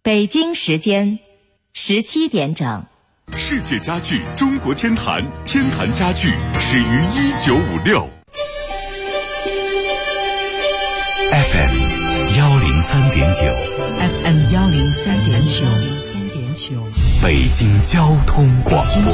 北京时间17点整。 世界家具中国天坛，天坛家具始于1956。 FM 103.9 FM 103.9 北京交通广播。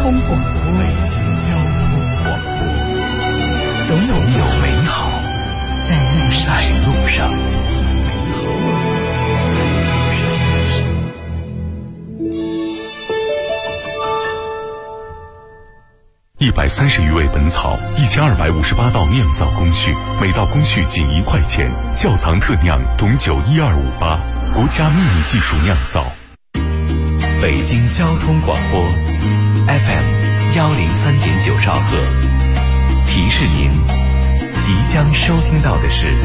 总有美好在路上。130余味本草，1258道酿造工序，每道工序仅1块钱。窖藏特酿董酒12588，国家秘密技术酿造。北京交通广播 FM 103.9兆赫，提示您即将收听到的是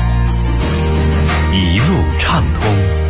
一路畅通。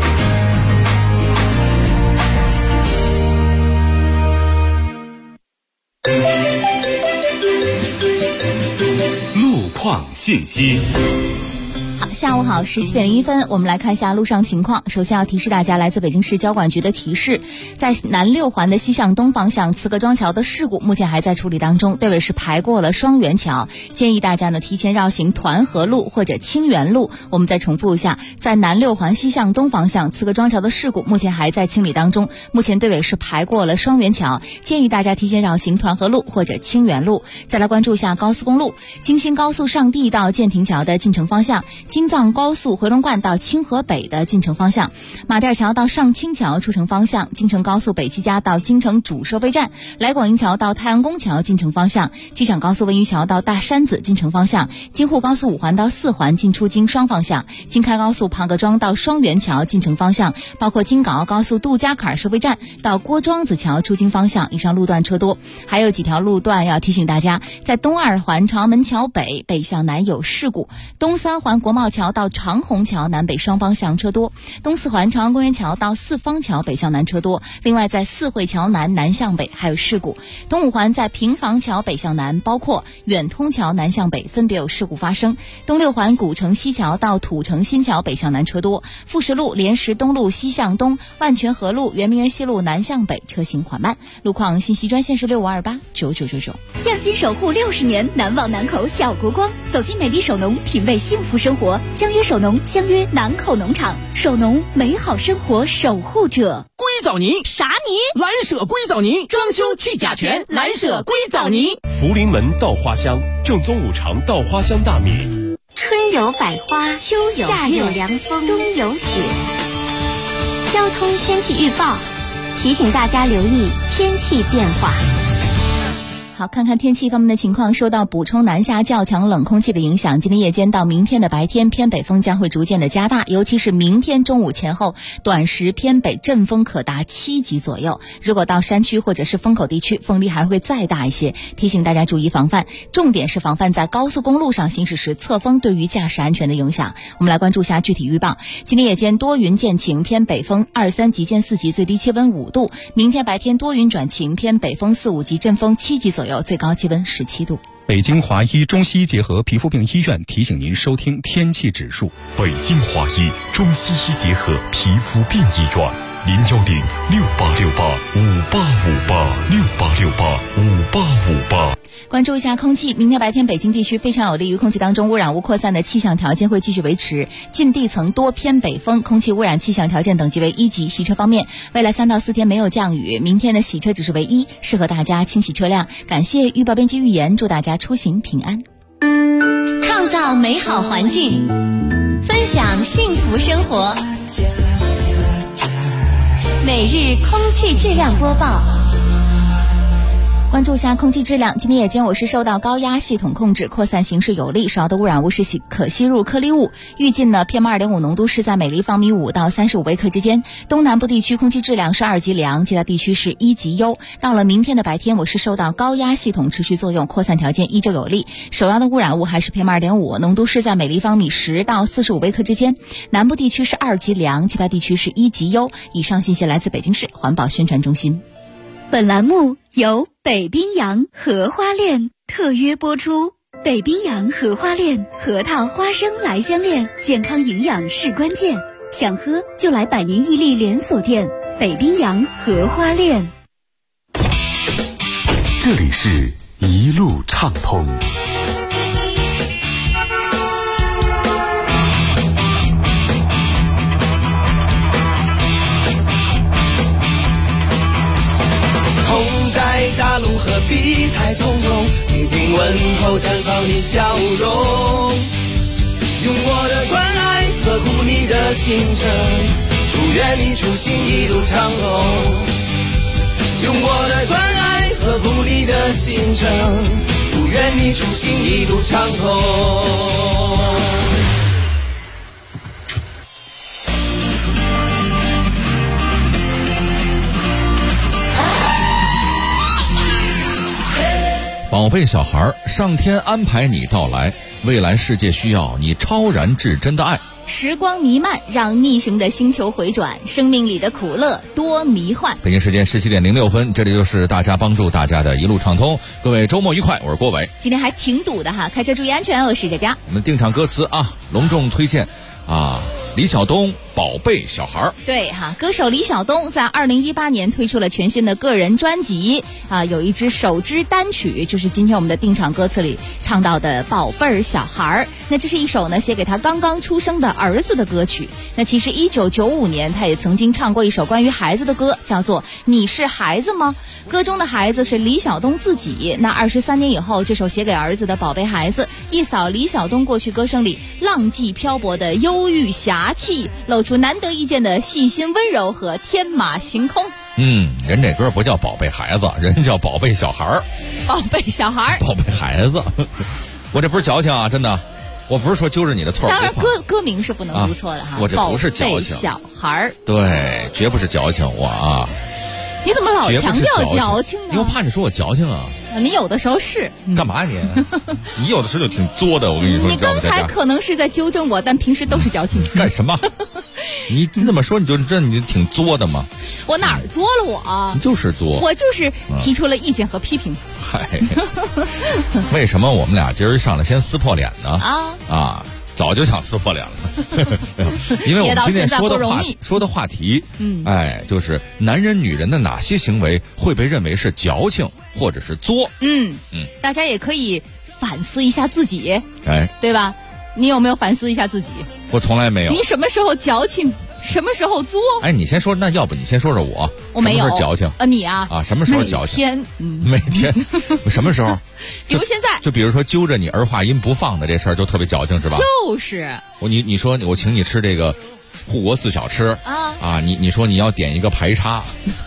路况信息。 下午好，17点01分，我们来看一下路上情况。首先要提示大家，来自北京市交管局的提示，在南6环的西向东方向慈各庄桥的事故目前还在处理当中，队尾是排过了双元桥，建议大家呢提前绕行团河路或者清源路。我们再重复一下，在南6环西向东方向慈各庄桥的事故目前还在清理当中，目前队尾是排过了双元桥，建议大家提前绕行团河路或者清源路。再来关注一下高速公路，京新高速上地到建亭桥的进城方向，京藏高速回龙观到清河北的进城方向，马甸桥到上清桥出城方向，京承高速北七家到京承主收费站，来广营桥到太阳宫桥进城方向，机场高速文榆桥到大山子进城方向，京沪高速5环到4环进出京双方向，京开高速庞各庄到双元桥进城方向，包括京港澳高速杜家坎收费站到郭庄子桥出京方向，以上路段车多。还有几条路段要提醒大家，在东2环朝阳门桥北北向南有事故，东3环国贸桥到长虹桥南北双方向车多，东4环朝阳公园桥到四方桥北向南车多。另外在四惠桥南南向北还有事故，东5环在平房桥北向南，包括远通桥南向北分别有事故发生。东6环古城西桥到土城新桥北向南车多，富石路莲石东路西向东，万泉河路圆明园西路南向北车行缓慢。路况信息专线是65289999。 匠心守护60年，难忘南口小国光。走进美丽首农，品味幸福生活。相约首农，相约南口农场，首农美好生活守护者。 硅藻泥啥泥？ 蓝舍硅藻泥，装修去甲醛，蓝舍硅藻泥。 福临门稻花香，正宗五常稻花香大米。 春有百花，秋有夏有凉风，冬有雪。交通天气预报提醒大家留意天气变化。 好，看看天气方面的情况。受到补充南下较强冷空气的影响，今天夜间到明天的白天，偏北风将会逐渐的加大，尤其是明天中午前后，短时偏北阵风可达7级左右。如果到山区或者是风口地区，风力还会再大一些，提醒大家注意防范。重点是防范在高速公路上行驶时侧风对于驾驶安全的影响。我们来关注一下具体预报。今天夜间多云见晴，偏北风2、3级见4级，最低气温5度。明天白天多云转晴，偏北风4、5级，阵风7级左右，最高气温17度。 北京华医中西医结合皮肤病医院提醒您收听天气指数。 北京华医中西医结合皮肤病医院，0106868585858，668685858。 关注一下空气，明天白天北京地区非常有利于空气当中污染物扩散的气象条件会继续维持，近地层多偏北风，空气污染气象条件等级为1级。洗车方面，未来3到4天没有降雨，明天的洗车指数为1，适合大家清洗车辆。感谢预报编辑预言，祝大家出行平安。 创造美好环境，分享幸福生活。每日空气质量播报。 关注一下空气质量，今天夜间我市受到高压系统控制，扩散形势有利，主要的污染物是可吸入颗粒物。预计呢 PM2.5 浓度是在每立方米5到35微克之间。东南部地区空气质量是2级良，其他地区是1级优。到了明天的白天，我市受到高压系统持续作用，扩散条件依旧有利，首要的污染物还是 PM2.5， 浓度是在每立方米10到45微克之间。南部地区是2级良，其他地区是1级优。以上信息来自北京市环保宣传中心。 本栏目由北冰洋荷花恋特约播出。北冰洋荷花恋，核桃花生来相恋，健康营养是关键。 想喝就来百年伊利连锁店北冰洋荷花恋。 这里是一路畅通。 同在大陆何必太匆匆，听听问候绽放你笑容，用我的关爱呵护你的行程，祝愿你出行一路畅通。用我的关爱呵护你的行程，祝愿你出行一路畅通。 宝贝小孩，上天安排你到来，未来世界需要你超然至真的爱。 时光弥漫，让逆行的星球回转，生命里的苦乐多迷幻。 北京时间17点06分，这里就是大家帮助大家的一路畅通。各位周末愉快，我是郭伟。 今天还挺堵的哈，开车注意安全，我是佳佳。 我们定场歌词啊，隆重推荐啊，李晓东《宝贝小孩》。 对哈，歌手李晓东在2018年推出了全新的个人专辑啊，有一支首支单曲，就是今天我们的定场歌词里唱到的《宝贝小孩》。那这是一首呢写给他刚刚出生的儿子的歌曲。那其实1995年他也曾经唱过一首关于孩子的歌，叫做《你是孩子吗》。歌中的孩子是李晓东自己。那23年以后，这首写给儿子的宝贝孩子一扫李晓东过去歌声里浪迹漂泊的忧郁侠气，露出难得一见的细心温柔和天马行空。 人这歌不叫宝贝孩子，人叫宝贝小孩儿。 宝贝小孩， 宝贝孩子。我这不是矫情啊，真的，我不是说揪着你的错。 当然歌名是不能读错的哈。 我这不是矫情。 宝贝小孩， 对，绝不是矫情我啊。 你怎么老强调矫情呢？ 因为我怕你说我矫情啊。 你有的时候是。 干嘛你？你有的时候就挺作的，我跟你说。 你刚才可能是在纠正我，但平时都是矫情。 干什么？你这么说你就挺作的吗？ 我哪儿作了我？ 你就是作。 我就是提出了意见和批评。 嗨，为什么我们俩今儿上来先撕破脸呢？早就想撕破脸了。因为我们今天说的话题，就是男人女人的哪些行为会被认为是矫情或者是作。 大家也可以反思一下自己，对吧？你有没有反思一下自己？ 我从来没有。 你什么时候矫情，什么时候作？ 你先说，那要不你先说说我。 我没有。 什么时候矫情？ 你啊？ 什么时候矫情？每天。什么时候？ 比如现在。 就比如说揪着你儿化音不放的这事儿，就特别矫情是吧？ 就是。 你说我请你吃这个护国4小吃你说你要点一个排叉。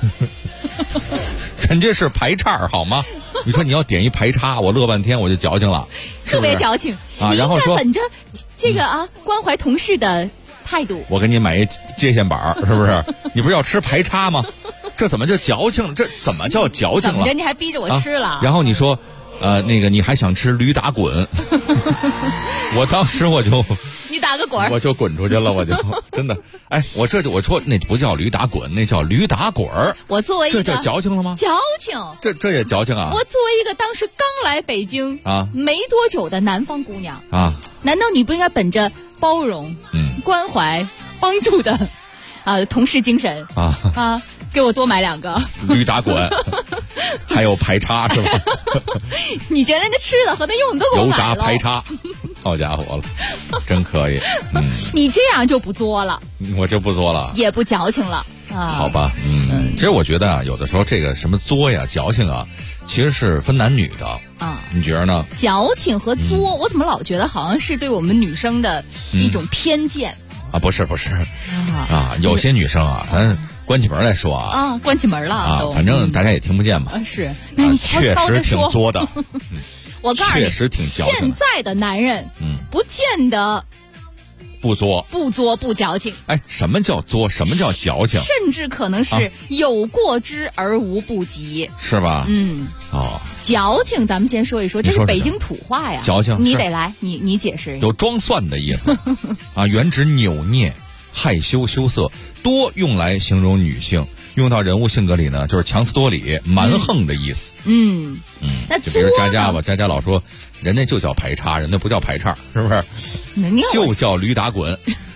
人家是排叉好吗？你说你要点一排叉，我乐半天，我就矫情了， 特别矫情然后说本着这个关怀同事的态度， 我给你买一接线板，是不是？你不是要吃排叉吗？这怎么叫矫情？这怎么叫矫情了？ 怎么着？你还逼着我吃了？ 然后你说，那个你还想吃驴打滚？我当时我就。 你打个滚， 我就滚出去了，我就真的，我说那不叫驴打滚，那叫驴打滚儿。 我作为一个， 这叫矫情了吗？ 矫情， 这也矫情啊！ 我作为一个当时刚来北京没多久的南方姑娘难道你不应该本着包容、关怀、帮助的同事精神给我多买2个驴打滚，还有排叉是吧？ 你觉得那吃的和那用的都给我买了？ 油炸排叉。好家伙了，真可以。 你这样就不作了， 我就不作了， 也不矫情了好吧，其实我觉得有的时候这个什么作呀、矫情其实是分男女的你觉得呢？ 矫情和作，我怎么老觉得好像是对我们女生的一种偏见不是有些女生咱关起门来说关起门了反正大家也听不见嘛。 是，那你悄悄地说， 确实挺作的。 我告诉你， 确实挺矫情。 现在的男人，不见得不作不矫情。 什么叫作？什么叫矫情？ 甚至可能是有过之而无不及， 是吧？ 矫情，咱们先说一说，这是北京土话呀。 矫情， 你得来，你解释一下。 有装蒜的意思原指扭捏、害羞、羞涩，多用来形容女性。用到人物性格里呢，就是强词夺理、蛮横的意思。 那就比如佳佳吧，佳佳老说人家就叫排叉，人家不叫排叉，是不是？就叫驴打滚。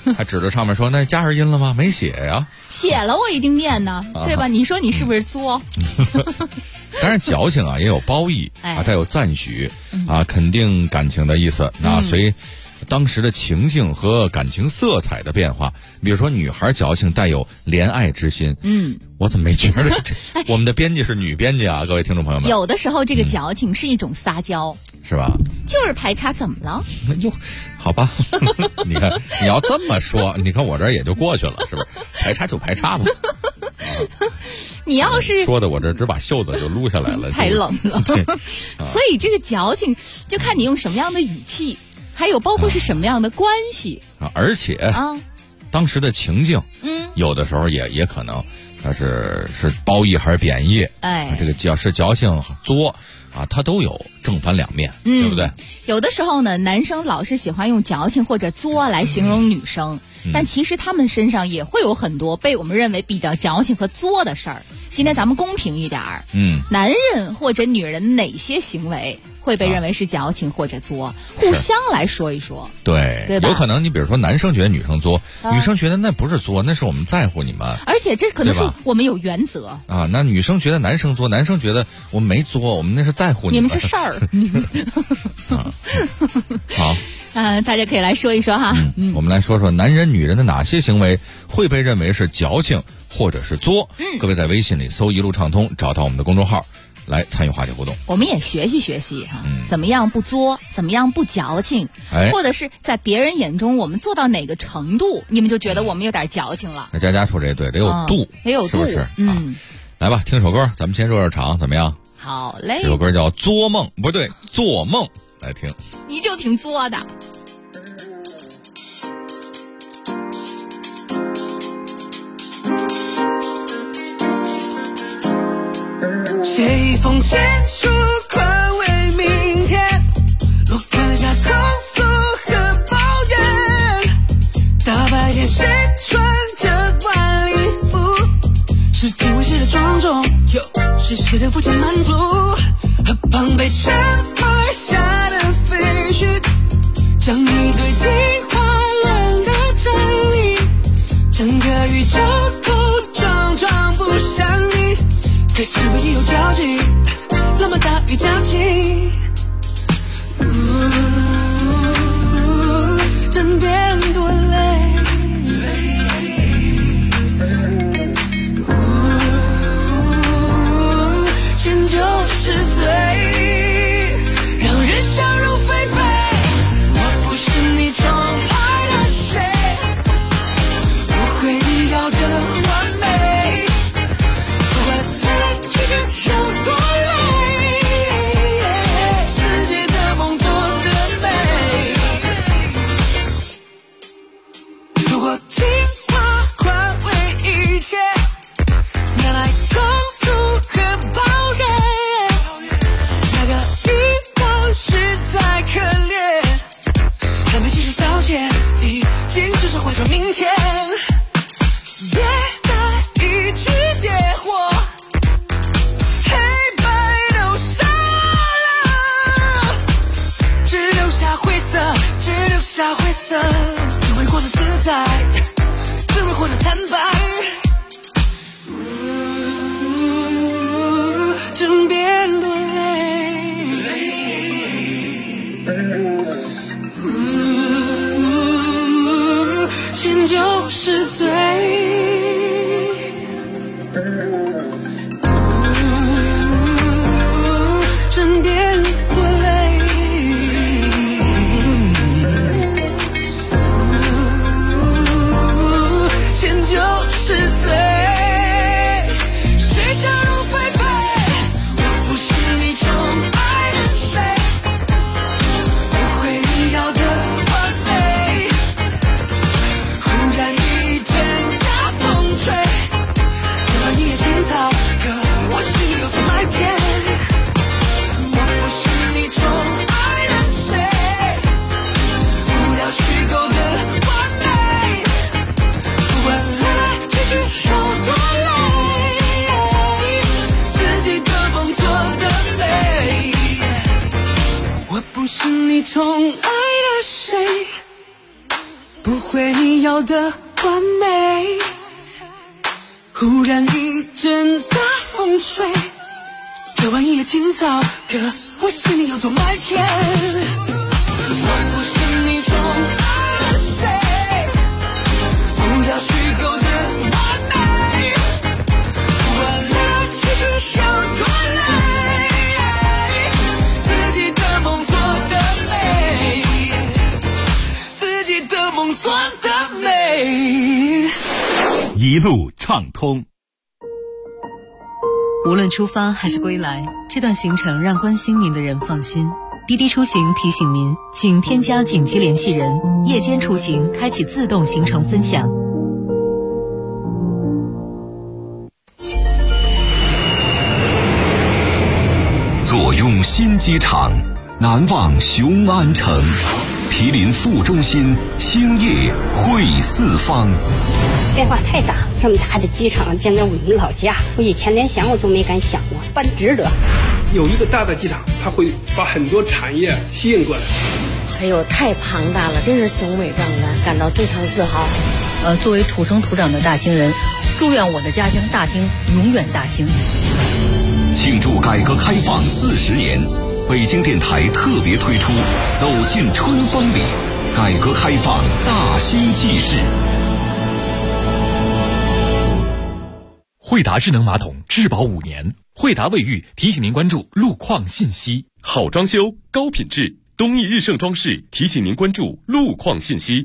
还指着上面说那加上音了吗？没写呀。 写了我一定念呢，对吧？你说你是不是作？ 当然矫情啊也有褒义啊，带有赞许啊，肯定感情的意思。那随当时的情境和感情色彩的变化，比如说女孩矫情带有怜爱之心。我怎么没觉得我们的编辑是女编辑啊？各位听众朋友们， 有的时候这个矫情是一种撒娇， 是吧？ 就是排查怎么了？ 哟，好吧，你看你要这么说，你看我这也就过去了，是不是？排查就排查吧。 你要是说的我这只把袖子就撸下来了， 太冷了。所以这个矫情就看你用什么样的语气，还有包括是什么样的关系啊。而且当时的情境，有的时候也可能它是褒义还是贬义，这个矫情作啊，它都有正反两面，对不对？ 有的时候呢，男生老是喜欢用矫情或者作来形容女生。但其实他们身上也会有很多被我们认为比较矫情和作的事儿。今天咱们公平一点儿，男人或者女人哪些行为会被认为是矫情或者作，互相来说一说， 对吧？有可能你比如说男生觉得女生作，女生觉得那不是作，那是我们在乎你们， 而且这可能是我们有原则啊。那女生觉得男生作，男生觉得我们没作，我们那是在乎你们是事儿。 好。 大家可以来说一说哈。 我们来说说男人女人的哪些行为会被认为是矫情或者是作。各位在微信里搜一路畅通，找到我们的公众号来参与话题互动。 我们也学习学习哈，怎么样不作，怎么样不矫情，或者是在别人眼中我们做到哪个程度，你们就觉得我们有点矫情了。 那佳佳说这对，得有度， 得有度， 是不是？来吧，听首歌，咱们先热热场，怎么样？ 好嘞。 这首歌叫《作梦》，不对，做梦。来听， 你就挺作的。 写一封情书，宽慰明天，落刻下控诉和抱怨。大白天谁穿着晚礼服？是体温时的庄重，又是谁的肤浅满足？和庞贝沉默下的废墟，将一堆进化论的真理，整个宇宙都装装不上你。可是我也有交集，那么大于交集，枕边多累，迁就是罪，让人笑容霏霏。我不是你宠爱的谁，不会你要的完美，不管结局有多累，自己的梦做得美。如果情话宽慰一切，拿来控诉和抱怨，那个欲望实在可怜，还没及时道歉，已经至少怀着明天。别带一句野火，黑白都杀了，只留下灰色，只留下灰色，只为活得自在，只为活得坦白。枕边多累，迁就是罪，枕边多累，迁就是罪。忽然一阵想要的完美，忽然一阵大风吹，这晚一夜清早，可我心里有座麦田。我不是你宠爱的谁，不要虚构的完美，完了只要快来，自己的梦做得美，自己的梦做得美。 一路畅通。 无论出发还是归来，这段行程让关心您的人放心。滴滴出行提醒您，请添加紧急联系人，夜间出行开启自动行程分享。 坐拥新机场，难忘雄安城。毗邻副中心，星夜会四方。 变化太大，这么大的机场建在我们老家，我以前连想我都没敢想过，办值得。 有一个大的机场，它会把很多产业吸引过来。 还有太庞大了，真是雄伟壮观，感到非常自豪。 作为土生土长的大兴人，祝愿我的家乡大兴永远大兴。 庆祝改革开放40年，北京电台特别推出《走进春风里》，改革开放大兴纪事。 惠达智能马桶质保5年，惠达卫浴提醒您关注路况信息。好装修，高品质，东益日盛装饰提醒您关注路况信息。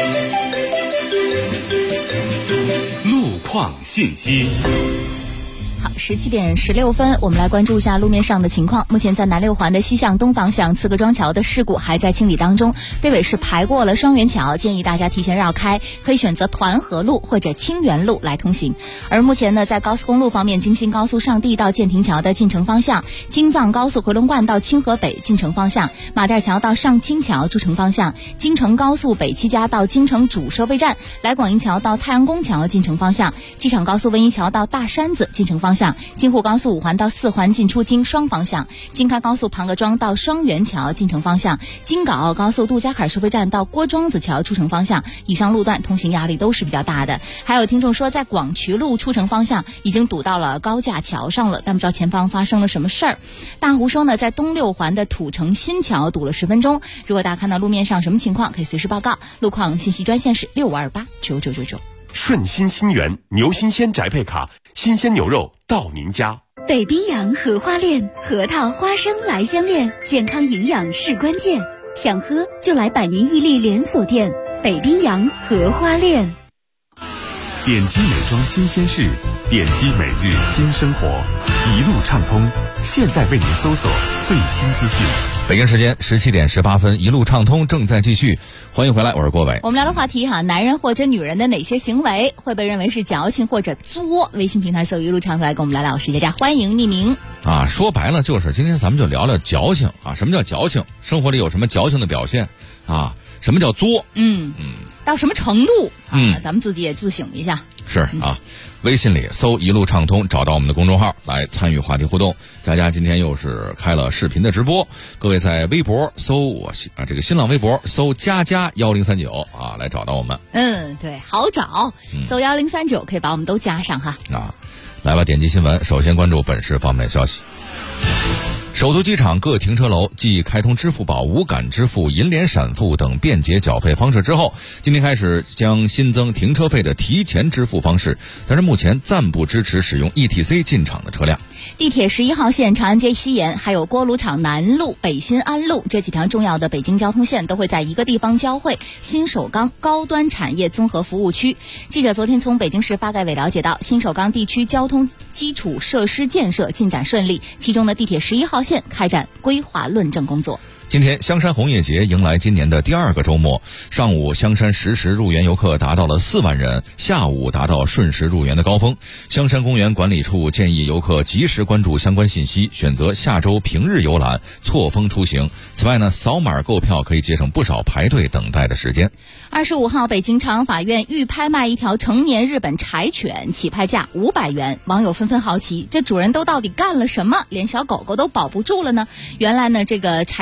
路况信息。 好，17点16分，我们来关注一下路面上的情况。目前在南六环的西向东方向刺客庄桥的事故还在清理当中，队尾是排过了双元桥，建议大家提前绕开，可以选择团河路或者清源路来通行。而目前呢，在高速公路方面，京新高速上地到建亭桥的进城方向，京藏高速回龙观到清河北进城方向，马甸桥到上清桥诸城方向，京承高速北七家到京承主收费站，来广营桥到太阳宫桥进城方向，机场高速温沂桥到大山子进城方向，京沪高速5环到4环进出京双方向，京开高速庞各庄到双元桥进城方向，京港澳高速杜家坎收费站到郭庄子桥出城方向，以上路段通行压力都是比较大的。还有听众说，在广渠路出城方向已经堵到了高架桥上了，但不知道前方发生了什么事儿。大湖说呢，在东六环的土城新桥堵了10分钟。如果大家看到路面上什么情况，可以随时报告。路况信息专线是65289999。 顺心新源牛新鲜宅配卡，新鲜牛肉到您家。 北冰洋荷花恋，核桃花生来相恋，健康营养是关键，想喝就来百年屹立连锁店北冰洋荷花恋。 点击美妆新鲜事，点击每日新生活，一路畅通，现在为您搜索最新资讯。 北京时间17点18分，一路畅通正在继续，欢迎回来，我是郭伟。 我们聊的话题哈，男人或者女人的哪些行为会被认为是矫情或者作？微信平台搜一路畅通来跟我们聊聊，大家欢迎匿名啊。说白了就是今天咱们就聊聊矫情啊，什么叫矫情？生活里有什么矫情的表现啊？什么叫作？ 到什么程度啊？咱们自己也自省一下。 是啊，微信里搜一路畅通，找到我们的公众号来参与话题互动。佳佳今天又是开了视频的直播，各位在微博搜这个新浪微博搜佳佳1039啊，来找到我们。 对，好找，搜1039可以把我们都加上哈。 来吧，点击新闻，首先关注本市方面消息。首都机场各停车楼继开通支付宝无感支付、银联闪付等便捷缴费方式之后，今天开始将新增停车费的提前支付方式，但是目前暂不支持使用 ETC 进场的车辆。 地铁11号线长安街西延，还有锅炉厂南路、北新安路这几条重要的北京交通线都会在一个地方交汇——新首钢高端产业综合服务区。记者昨天从北京市发改委了解到，新首钢地区交通基础设施建设进展顺利，其中的地铁11号线开展规划论证工作。 今天香山红叶节迎来今年的第2个周末，上午香山实时入园游客达到了4万人，下午达到瞬时入园的高峰。香山公园管理处建议游客及时关注相关信息，选择下周平日游览，错峰出行。此外呢，扫码购票可以节省不少排队等待的时间。 25号，北京朝阳法院预拍卖一条成年日本柴犬，起拍价500元。网友纷纷好奇，这主人都到底干了什么，连小狗狗都保不住了呢？原来呢，这个柴犬登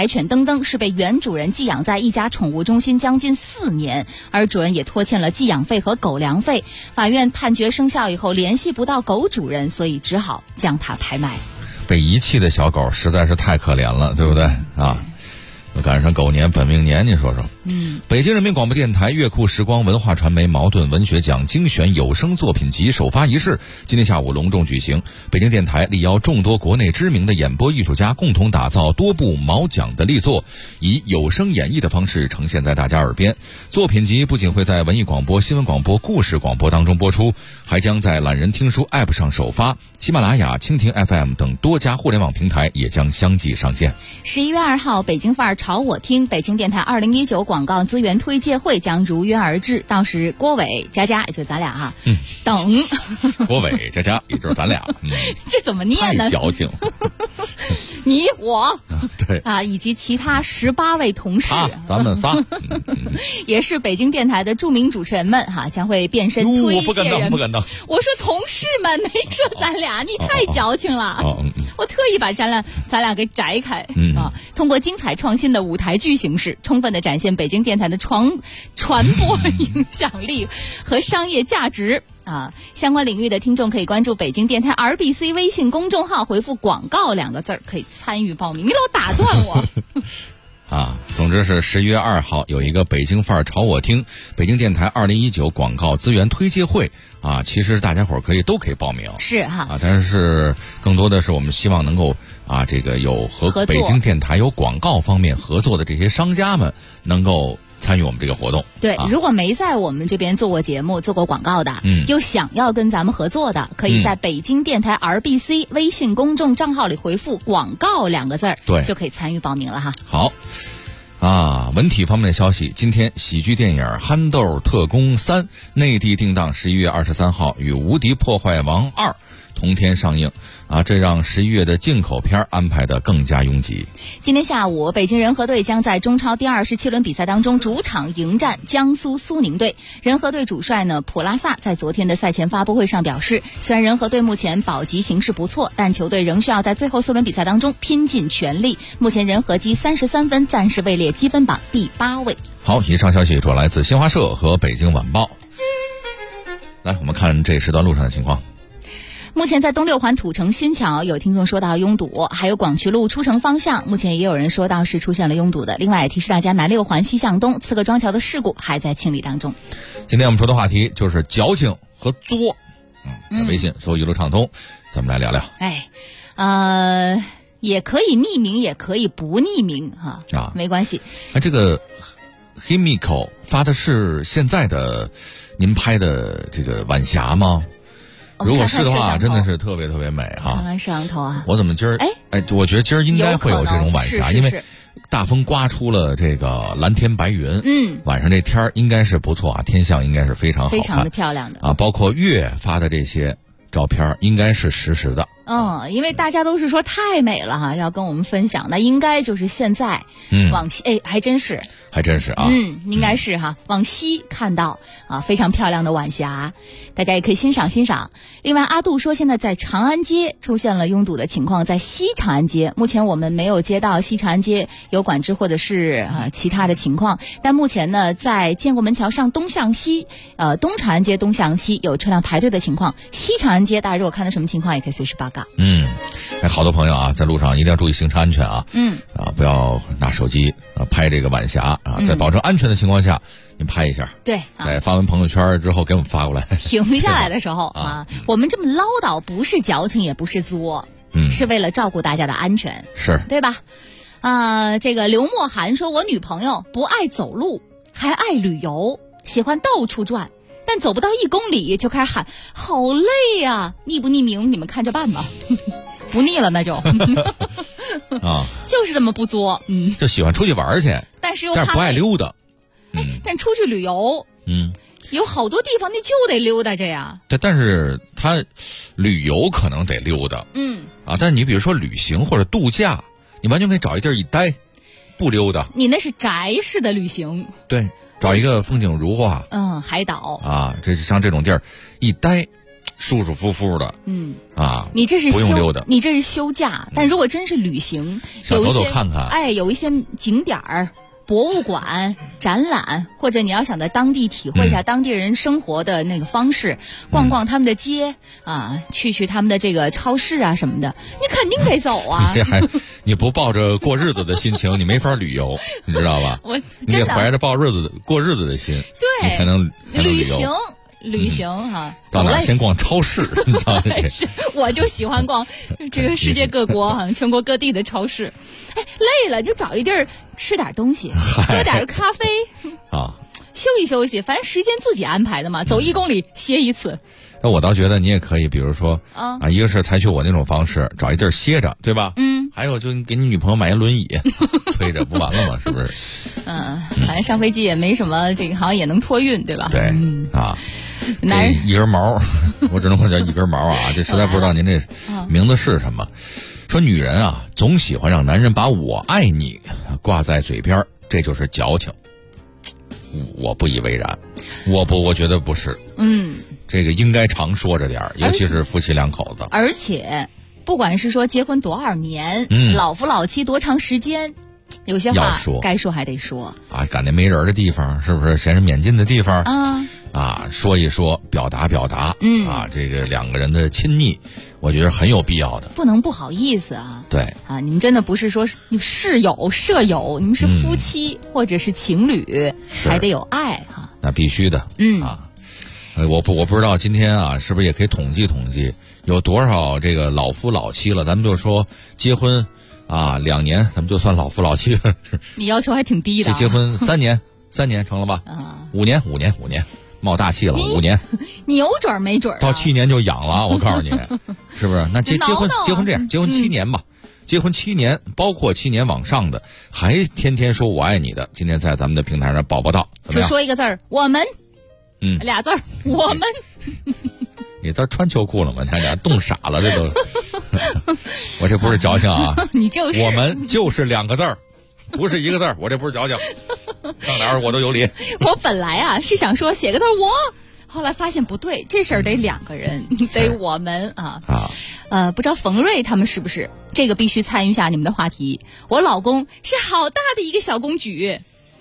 青灯是被原主人寄养在一家宠物中心将近4年，而主人也拖欠了寄养费和狗粮费。法院判决生效以后联系不到狗主人，所以只好将它拍卖。 被遗弃的小狗实在是太可怜了，对不对啊？赶上狗年本命年，你说说。北京人民广播电台乐库时光文化传媒茅盾文学奖精选有声作品集首发仪式今天下午隆重举行。北京电台力邀众多国内知名的演播艺术家共同打造多部茅奖的力作，以有声演绎的方式呈现在大家耳边。作品集不仅会在文艺广播、新闻广播、故事广播当中播出，还将在懒人听书 App 上首发，喜马拉雅、蜻蜓 FM 等多家互联网平台也将相继上线。 11月2号，北京范儿朝我听北京电台2019广告资源推介会将如约而至，到时郭伟、佳佳，也就是咱俩哈，等郭伟、佳佳，也就是咱俩， 这怎么念呢？ 太矫情。 你我对啊，以及其他18位同事， 咱们仨也是北京电台的著名主持人们哈，将会变身推介人。 不敢当。 我说同事们，没说咱俩，你太矫情了。我特意把咱俩给摘开啊，通过精彩创新的舞台剧形式，充分的展现北京电台的传播影响力和商业价值。相关领域的听众可以关注北京电台 RBC 微信公众号，回复广告2个字可以参与报名。你老打断我总之是11月2号有一个北京范儿朝我听北京电台2019广告资源推介会其实大家伙都可以报名， 是哈但是更多的是我们希望能够这个有和北京电台有广告方面合作的这些商家们能够参与我们这个活动。 对，如果没在我们这边做过节目、做过广告的，又想要跟咱们合作的，可以在北京电台 RBC 微信公众账号里回复广告2个字， 对， 就可以参与报名了哈。 好文体方面的消息，今天喜剧电影《憨豆特工3》内地定档11月23号与《无敌破坏王2》同天上映这让11月的进口片安排得更加拥挤。 今天下午，北京人和队将在中超第27轮比赛当中主场迎战江苏苏宁队。人和队主帅普拉萨在昨天的赛前发布会上表示，虽然人和队目前保级形势不错，但球队仍需要在最后4轮比赛当中拼尽全力。目前人和积33分，暂时位列积分榜第8位。 好，以上消息主要来自新华社和北京晚报。来，我们看这时段路上的情况。 目前在东六环土城新桥有听众说到拥堵，还有广渠路出城方向目前也有人说到是出现了拥堵的。另外也提示大家，南六环西向东刺客庄桥的事故还在清理当中。 今天我们说的话题就是矫情和作。在微信搜一路畅通，咱们来聊聊。 也可以匿名，也可以不匿名没关系。 这个 Himiko 发的是现在的您拍的这个晚霞吗？如果是的话，真的是特别特别美哈。 看看摄像头我怎么今儿我觉得今儿应该会有这种晚霞，因为大风刮出了这个蓝天白云。晚上这天应该是不错天象应该是非常好看， 非常的漂亮的包括月发的这些照片应该是实时的。 因为大家都是说太美了要跟我们分享，那应该就是现在往西还真是应该是往西看到非常漂亮的晚霞，大家也可以欣赏欣赏。另外阿杜说现在在长安街出现了拥堵的情况，在西长安街目前我们没有接到西长安街有管制或者是其他的情况，但目前呢在建国门桥上东向西东长安街东向西有车辆排队的情况，西长安街大家如果看到什么情况也可以随时报告。 好多朋友在路上一定要注意行车安全不要拿手机拍这个晚霞在保证安全的情况下你拍一下， 对在发完朋友圈之后给我们发过来。 停下来的时候我们这么唠叨不是矫情也不是作，是为了照顾大家的安全， 是对吧？这个刘墨涵说，我女朋友不爱走路还爱旅游，喜欢到处转，但走不到1公里就开始喊好累呀，匿不匿名你们看着办吧。不腻了那就就是这么不作， 就喜欢出去玩去， 但是不爱溜达。 但出去旅游有好多地方你就得溜达着呀。 对，但是他旅游可能得溜达但是你比如说旅行或者度假，你完全可以找一地儿一待不溜达， 你那是宅式的旅行。 对，找一个风景如画海岛这像这种地儿一待舒舒服服的。 你这是不用溜达， 你这是休假。但如果真是旅行， 想走走看看， 有一些景点儿、博物馆、展览，或者你要想在当地体会一下当地人生活的那个方式，逛逛他们的街去他们的这个超市啊什么的，你肯定得走啊。 你不抱着过日子的心情，你没法旅游，你知道吧？你得怀着过日子的心， 对， 你才能旅游。 旅行到哪先逛超市，你知道吗？ 我就喜欢逛这个世界各国全国各地的超市。累了就找一地儿吃点东西，喝点咖啡休息休息，反正时间自己安排的嘛，走1公里歇一次。 那我倒觉得你也可以，比如说一个是采取我那种方式，找一地儿歇着，对吧？还有就给你女朋友买一轮椅，推着不完了吗？是不是？ 反正上飞机也没什么，这个好像也能托运，对吧？ 对男人一根毛，我只能管叫一根毛啊！这实在不知道您这名字是什么。说女人总喜欢让男人把我爱你挂在嘴边，这就是矫情。我不以为然，我觉得不是。这个应该常说着点儿，尤其是夫妻两口子。 而且，不管是说结婚多少年，老夫老妻多长时间，有些话该说还得说赶那没人的地方，是不是嫌人免劲的地方说一说，表达表达，这个两个人的亲昵，我觉得很有必要的， 不能不好意思对你们真的不是说你室友、舍友，你们是夫妻或者是情侣，还得有爱那必须的，我不知道今天是不是也可以统计统计有多少这个老夫老妻了？咱们就说结婚2年，咱们就算老夫老妻了。 你要求还挺低的。 结婚3年，3年成了吧？5年，冒大气了，5年。 你有准没准到7年就痒了，我告诉你，是不是？那结婚这样，结婚7年吧。结婚7年，包括7年往上的，还天天说我爱你的，今天在咱们的平台上报道，怎么样？ 就说一个字儿，我们。俩字儿，我们。 你都穿秋裤了吗？你俩冻傻了，这都。我这不是矫情你就是。 我们就是2个字儿，不是1个字儿。我这不是矫情，上哪儿我都有理。 我本来是想说写个字我，后来发现不对，这事儿得2个人，得我们不知道冯瑞他们是不是？这个必须参与一下你们的话题。我老公是好大的一个小公举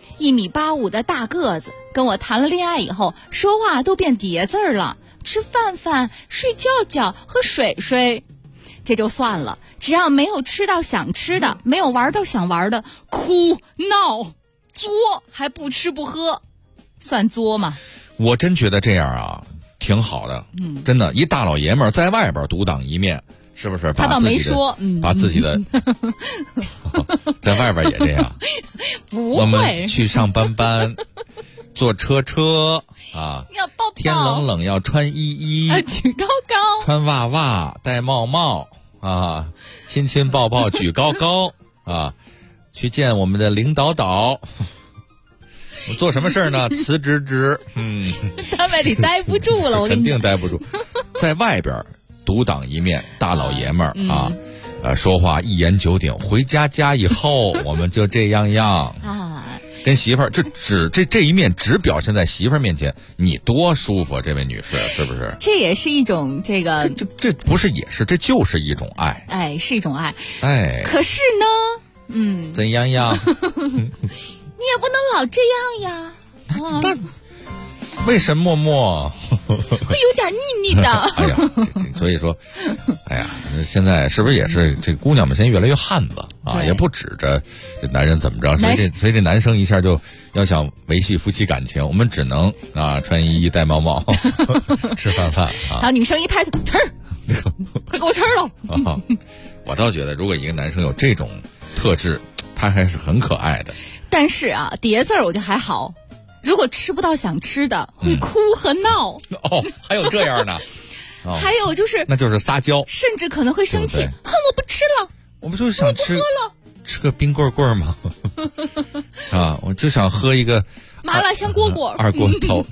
，1.85米的大个子，跟我谈了恋爱以后，说话都变叠字儿了，吃饭饭、睡觉觉和水水，这就算了，只要没有吃到想吃的，没有玩到想玩的，哭闹作还不吃不喝，算作吗？ 我真觉得这样挺好的，真的，一大老爷们儿在外边独当一面，是不是？ 他倒没说， 把自己的在外边也这样。 不会， 我们去上班，坐车要抱抱， 天冷要穿衣衣， 举高高， 穿袜袜，戴帽帽亲亲抱抱举高高去见我们的领导导。我做什么事儿呢？辞职单位里待不住了，我肯定待不住。在外边独当一面，大老爷们儿说话一言九鼎。回家以后，我们就这样跟媳妇儿这一面只表现在媳妇儿面前，你多舒服，这位女士，是不是？ 这也是一种这个， 这不是也是，这就是一种爱， 是一种爱，可是呢， 怎样？ 你也不能老这样呀。 那为什么会有点腻腻的？ 哎呀，所以说，现在是不是也是这姑娘们现在越来越汉子也不指着这男人怎么着，所以这男生一下就要想维系夫妻感情，我们只能穿衣衣戴帽帽，吃饭然后女生一拍腿，吃，快给我吃了。 我倒觉得，如果一个男生有这种特质，他还是很可爱的。 但是叠字儿我觉得还好，如果吃不到想吃的，会哭和闹。 还有这样的。 还有就是， 那就是撒娇， 甚至可能会生气。我不吃了， 我不就是想吃，吃个冰棍棍吗？我就想喝一个麻辣香锅锅， 二锅头。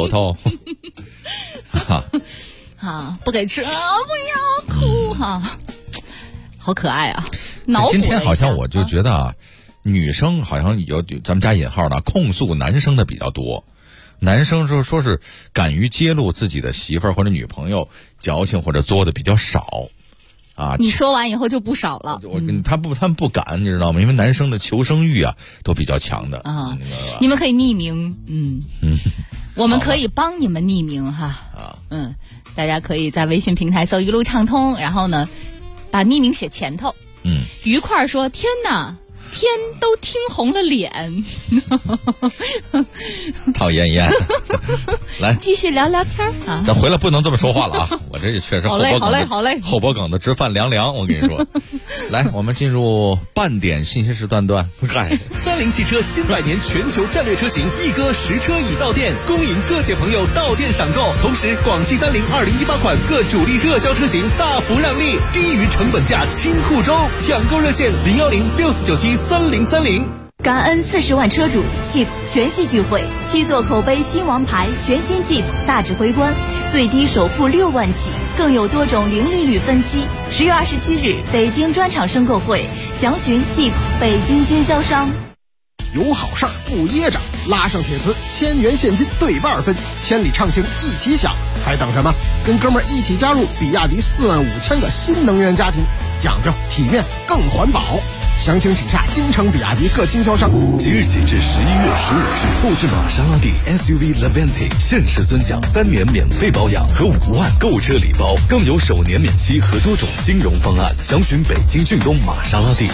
不给吃不要哭好可爱啊！ 今天好像我就觉得女生好像有咱们加引号的控诉男生的比较多男生说是敢于揭露自己的媳妇儿或者女朋友矫情或者作的比较少啊。 你说完以后就不少了。 他们不敢，你知道吗？因为男生的求生欲啊都比较强的啊。你们可以匿名，我们可以帮你们匿名哈。大家可以在微信平台搜一路畅通，然后呢把匿名写前头。于块说：天哪，天都听红了脸。 讨厌厌。来继续聊聊天啊！ 咱回来不能这么说话了啊！我这确实好嘞， 后脖梗子直犯凉凉，我跟你说。来，我们进入半点信息时段。嗨 ，30汽车新100年全球战略车型一哥实车已到店，恭迎各界朋友到店赏购。同时，广汽30 2018款各主力热销车型大幅让利，低于成本价清库中，抢购热线01064973030。 感恩40万车主 ，Jeep 全系聚会，7座口碑新王牌，全新 Jeep 大指挥官，最低首付6万起，更有多种零利率分期。10月27日，北京专场申购会，详询 Jeep 北京经销商。 有好事儿不噎着，拉上铁磁，1000元现金对半分，千里畅行一起享，还等什么？跟哥们儿一起加入比亚迪45000个新能源家庭，讲究体面更环保。详情请下京城比亚迪各经销商。 即日起至11月15日，购置玛莎拉蒂 SUV Levante 限时尊享3年免费保养和5万购车礼包，更有首年免息和多种金融方案。详询北京骏东玛莎拉蒂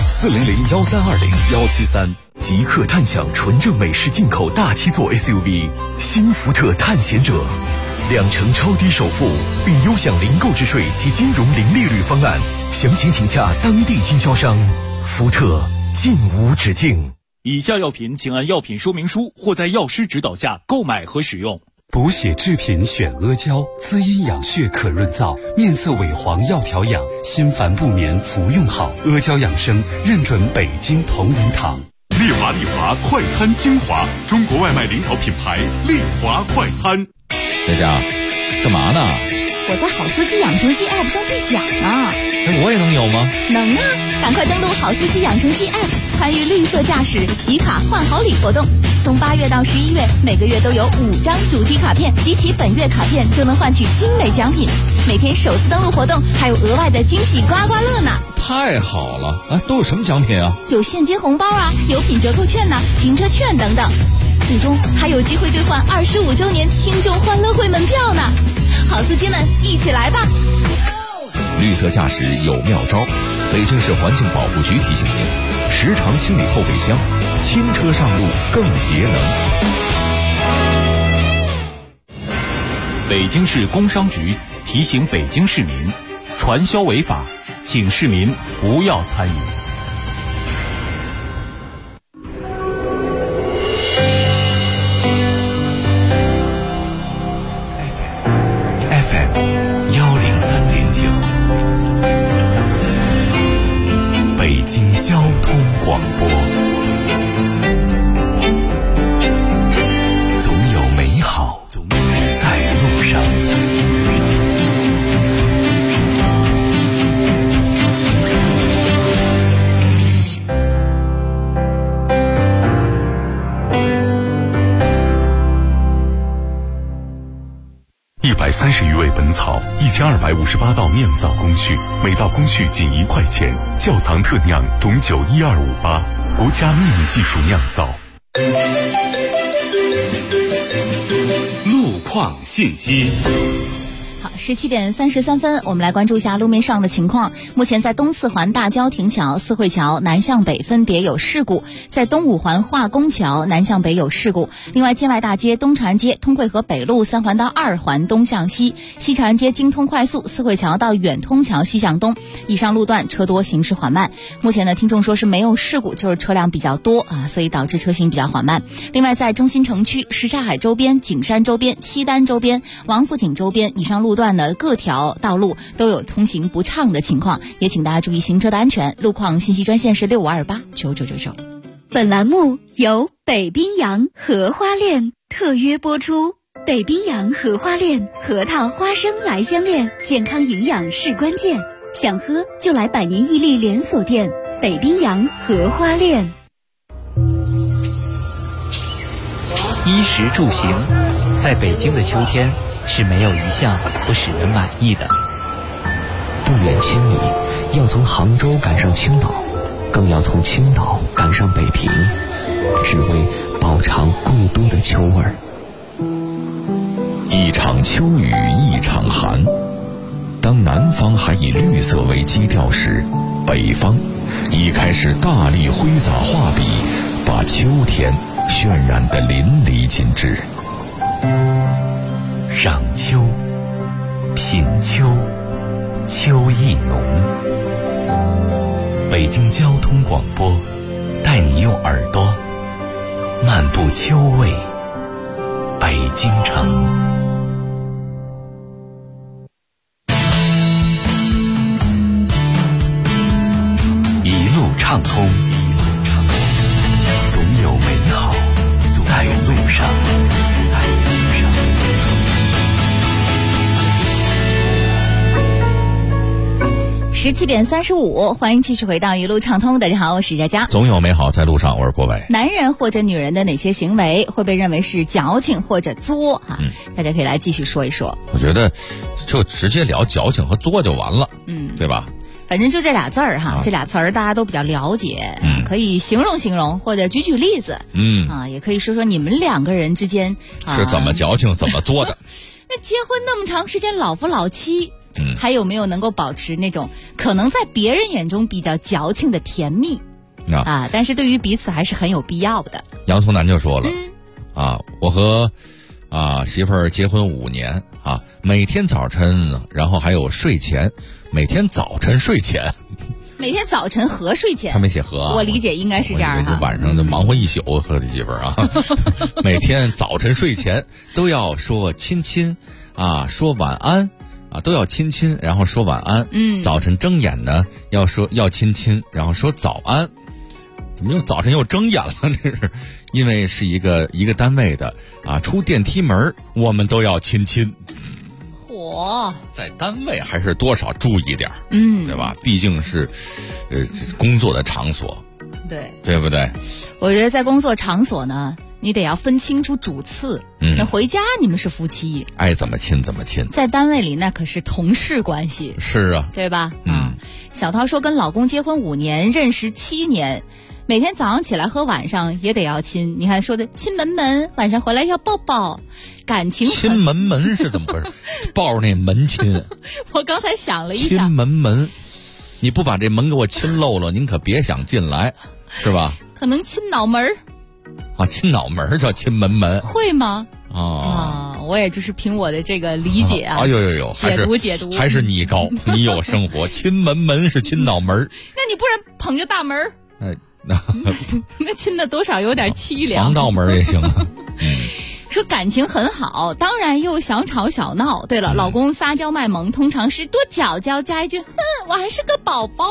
400-1320-173。 即刻探享纯正美式进口大7座 SUV 新福特探险者，2成超低首付，并优享零购置税及金融零利率方案。详情请洽当地经销商。福特尽无止境。 以下药品请按药品说明书或在药师指导下购买和使用。 补血制品选阿胶，滋阴养血可润燥，面色萎黄要调养，心烦不眠服用好。阿胶养生认准北京同仁堂。 丽华快餐精华，中国外卖领导品牌丽华快餐。 佳佳，干嘛呢？ 我在好司机养成记 App 上兑奖啊！ 我也能有吗？ 能啊！赶快登录好司机养成记 App， 参与绿色驾驶集卡换好礼活动。从8月到11月，每个月都有5张主题卡片，集齐本月卡片就能换取精美奖品。每天首次登录活动还有额外的惊喜刮刮乐呢！ 太好了！哎，都有什么奖品啊？ 有现金红包啊，有品折扣券呐，停车券等等。最终还有机会兑换25周年听众欢乐会门票呢！好司机们，一起来吧！ 绿色驾驶有妙招，北京市环境保护局提醒您：时常清理后备箱，轻车上路更节能。 北京市工商局提醒北京市民，传销违法，请市民不要参与。 北京交通广播，总有美好在路上。130余味本草，1258道酿造工序，每道工序仅1块钱。窖藏特酿董酒12588，国家秘密技术酿造。 路况信息。 好，17点33分，我们来关注一下路面上的情况。目前在东四环大郊亭桥、四惠桥南向北分别有事故，在东五环化工桥南向北有事故。另外，建外大街、东长安街、通惠河北路3环到2环东向西，西长安街京通快速、四惠桥到远通桥西向东，以上路段车多，行驶缓慢。目前呢，听众说是没有事故，就是车辆比较多啊，所以导致车行比较缓慢。另外，在中心城区、什刹海周边、景山周边、西单周边、王府井周边以上路段的各条道路都有通行不畅的情况，也请大家注意行车的安全。路况信息专线是65289999。 本栏目由北冰洋荷花恋特约播出。北冰洋荷花恋，核桃花生来相恋，健康营养是关键，想喝就来百年屹立连锁店北冰洋荷花恋。 衣食住行在北京的秋天是没有一项不使人满意的。 不远千里，要从杭州赶上青岛，更要从青岛赶上北平，只为饱尝故都的秋味儿。 一场秋雨一场寒，当南方还以绿色为基调时，北方已开始大力挥洒画笔，把秋天渲染得淋漓尽致。 赏秋，品秋，秋意浓。北京交通广播带你用耳朵漫步秋味北京城。一路畅通，总有美好在路上。 17点35，欢迎继续回到一路畅通。大家好，我是佳佳。 总有美好在路上，我是郭伟。 男人或者女人的哪些行为会被认为是矫情或者作啊？大家可以来继续说一说。 我觉得就直接聊矫情和作就完了，对吧？ 反正就这俩字儿哈，这俩词儿大家都比较了解，可以形容形容或者举举例子，也可以说说你们两个人之间是怎么矫情怎么作的。 那结婚那么长时间，老夫老妻。还有没有能够保持那种可能在别人眼中比较矫情的甜蜜但是对于彼此还是很有必要的。 杨从南就说了我和媳妇儿结婚5年每天早晨，然后还有睡前，每天早晨睡前， 每天早晨和睡前， 他没写和我理解应该是这样晚上就忙活一宿和他媳妇儿每天早晨睡前都要说亲亲说晚安都要亲亲，然后说晚安。早晨睁眼呢要亲亲，然后说早安。怎么又早晨又睁眼了？这是因为是一个单位的出电梯门我们都要亲亲。在单位还是多少注意点对吧？毕竟是工作的场所，对不对？ 我觉得在工作场所呢，你得要分清楚主次。那回家你们是夫妻， 爱怎么亲怎么亲。 在单位里那可是同事关系， 是啊， 对吧？小涛说跟老公结婚5年，认识7年，每天早上起来和晚上也得要亲。你看说的亲门门，晚上回来要抱抱，感情亲门门是怎么回事？抱着那门亲。 我刚才想了一下， 亲门门，你不把这门给我亲漏了，您可别想进来，是吧？ 可能亲脑门儿。 亲脑门叫亲门门， 会吗？我也就是凭我的这个理解有解读， 还是你高，你有生活。亲门门是亲脑门那你不然捧着大门那亲的多少有点凄凉。 防盗门也行。 说感情很好，当然又小吵小闹。对了，老公撒娇卖萌通常是多搅搅加一句我还是个宝宝。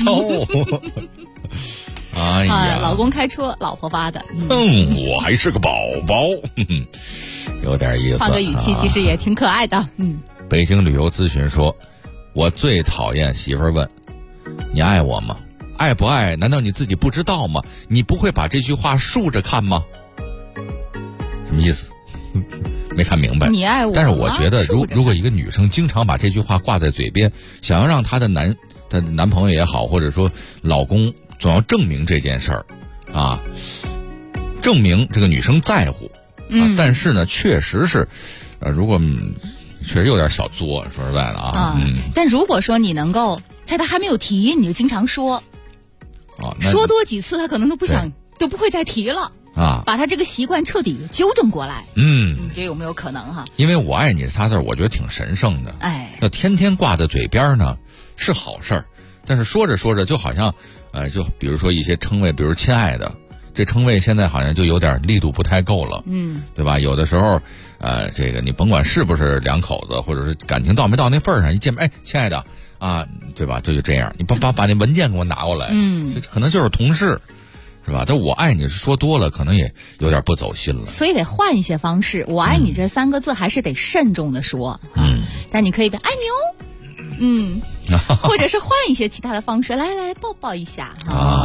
哎呀， 老公开车，老婆发的。 我还是个宝宝，有点意思。 换个语气，其实也挺可爱的。 北京旅游咨询说，我最讨厌媳妇儿问你爱我吗？爱不爱？难道你自己不知道吗？你不会把这句话竖着看吗？什么意思？没看明白。 你爱我吗？ 但是我觉得，如果一个女生经常把这句话挂在嘴边，想要让她的男朋友也好，或者说老公。总要证明这件事儿证明这个女生在乎但是呢确实是如果确实有点小作，说实在的但如果说你能够在他还没有提你就经常说说多几次他可能都不会再提了把他这个习惯彻底纠正过来。你觉得有没有可能因为我爱你仨字我觉得挺神圣的，那天天挂在嘴边呢是好事儿，但是说着说着就好像就比如说一些称谓，比如亲爱的，这称谓现在好像就有点力度不太够了，对吧？有的时候，这个你甭管是不是两口子，或者是感情到没到那份儿上，一见面，亲爱的对吧？就这样，你把那文件给我拿过来，可能就是同事，是吧？但我爱你是说多了，可能也有点不走心了， 所以得换一些方式。我爱你这3个字还是得慎重的说，但你可以爱你哦。或者是换一些其他的方式，来抱抱一下换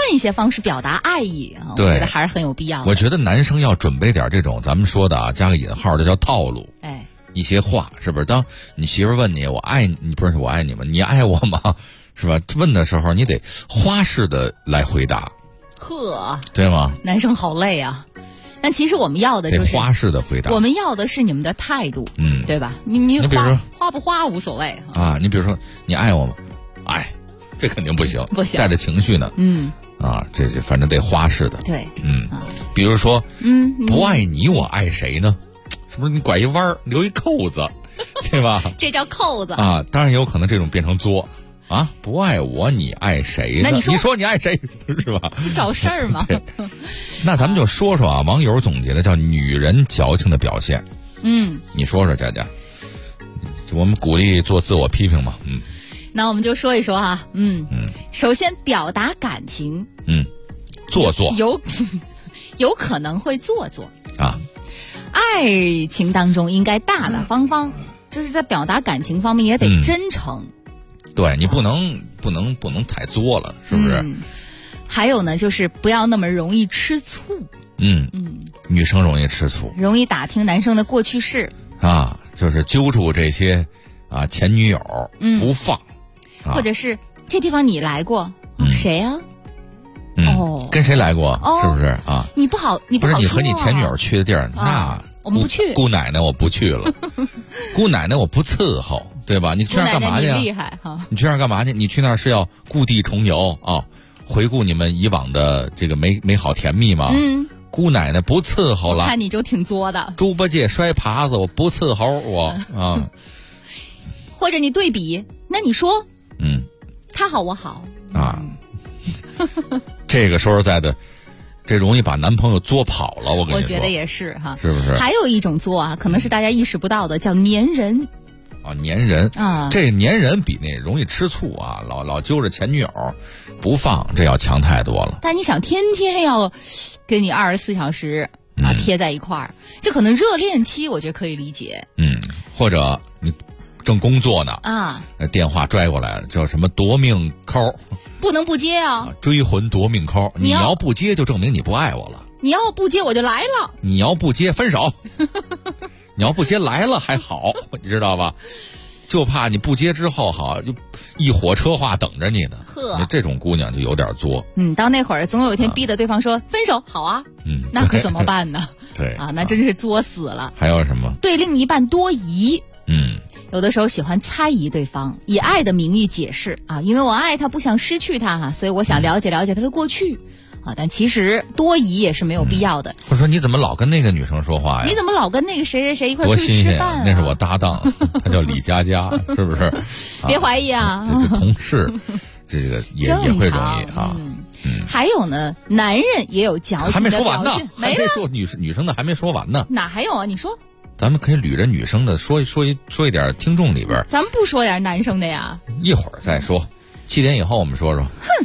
一些方式表达爱意啊，我觉得还是很有必要的。 我觉得男生要准备点这种咱们说的啊，加个引号的叫套路。 哎， 一些话是不是？当你媳妇问你我爱你，不是我爱你吗？你爱我吗？是吧？问的时候你得花式的来回答。 呵， 对吗？ 男生好累啊。但其实我们要的就是花式的回答， 我们要的是你们的态度，对吧？你花不花无所谓啊。你比如说，你爱我吗？爱，这肯定不行， 不行， 带着情绪呢。这反正得花式的。 对， 比如说，不爱你，我爱谁呢？是不是你拐一弯留一扣子，对吧？ 这叫扣子啊。当然也有可能这种变成作。啊，不爱我，你爱谁呢？ 那你说你爱谁是吧？ 找事儿嘛。 那咱们就说说啊，网友总结的叫女人矫情的表现。你说说，佳佳，我们鼓励做自我批评嘛。 那我们就说一说哈。首先表达感情。 做作有可能会做作啊。 爱情当中应该大大方方，就是在表达感情方面也得真诚。 对，你不能太作了，是不是？ 还有呢，就是不要那么容易吃醋。 女生容易吃醋， 容易打听男生的过去式啊，就是揪住这些啊前女友不放， 或者是这地方你来过，谁啊？ 跟谁来过？是不是啊？ 你不好不是你和你前女友去的地儿，那我们不去。 姑奶奶我不去了，姑奶奶我不伺候。对吧？你去那儿干嘛去？ 厉害哈！ 你去那儿干嘛去？你去那儿是要故地重游啊，回顾你们以往的这个美好甜蜜吗？姑奶奶不伺候了。 看你就挺作的。 猪八戒摔耙子，我不伺候我啊。 或者你对比，那你说，他好我好啊。这个说实在的，这容易把男朋友作跑了。我跟你说， 我觉得也是哈， 是不是？ 还有一种作啊，可能是大家意识不到的，叫粘人。 粘人啊，这粘人比那容易吃醋啊，老揪着前女友不放，这要强太多了。 但你想天天要跟你24小时啊贴在一块儿，这可能热恋期我觉得可以理解。 或者你正工作呢啊，电话拽过来叫什么夺命 call， 不能不接啊， 追魂夺命 call， 你要不接就证明你不爱我了， 你要不接我就来了， 你要不接分手。你要不接来了还好，你知道吧？就怕你不接之后好就一火车话等着你呢。呵，这种姑娘就有点作。 到那会儿总有一天逼得对方说分手，好啊。那可怎么办呢？ 对啊，那真是作死了。 还有什么？ 对另一半多疑。有的时候喜欢猜疑对方，以爱的名义解释啊，因为我爱他，不想失去他哈，所以我想了解了解他的过去。但其实多疑也是没有必要的。 或者说你怎么老跟那个女生说话呀？ 你怎么老跟那个谁一块出去吃饭那是我搭档，他叫李佳佳，是不是？ 别怀疑啊， 这同事，这个也会容易啊。 还有呢，男人也有矫情的表现。 还没说完呢，还没说女生的还没说完呢。 哪还有啊？你说。 咱们可以捋着女生的说一点听众里边。 咱们不说点男生的呀？ 一会儿再说，7点以后我们说说。 哼。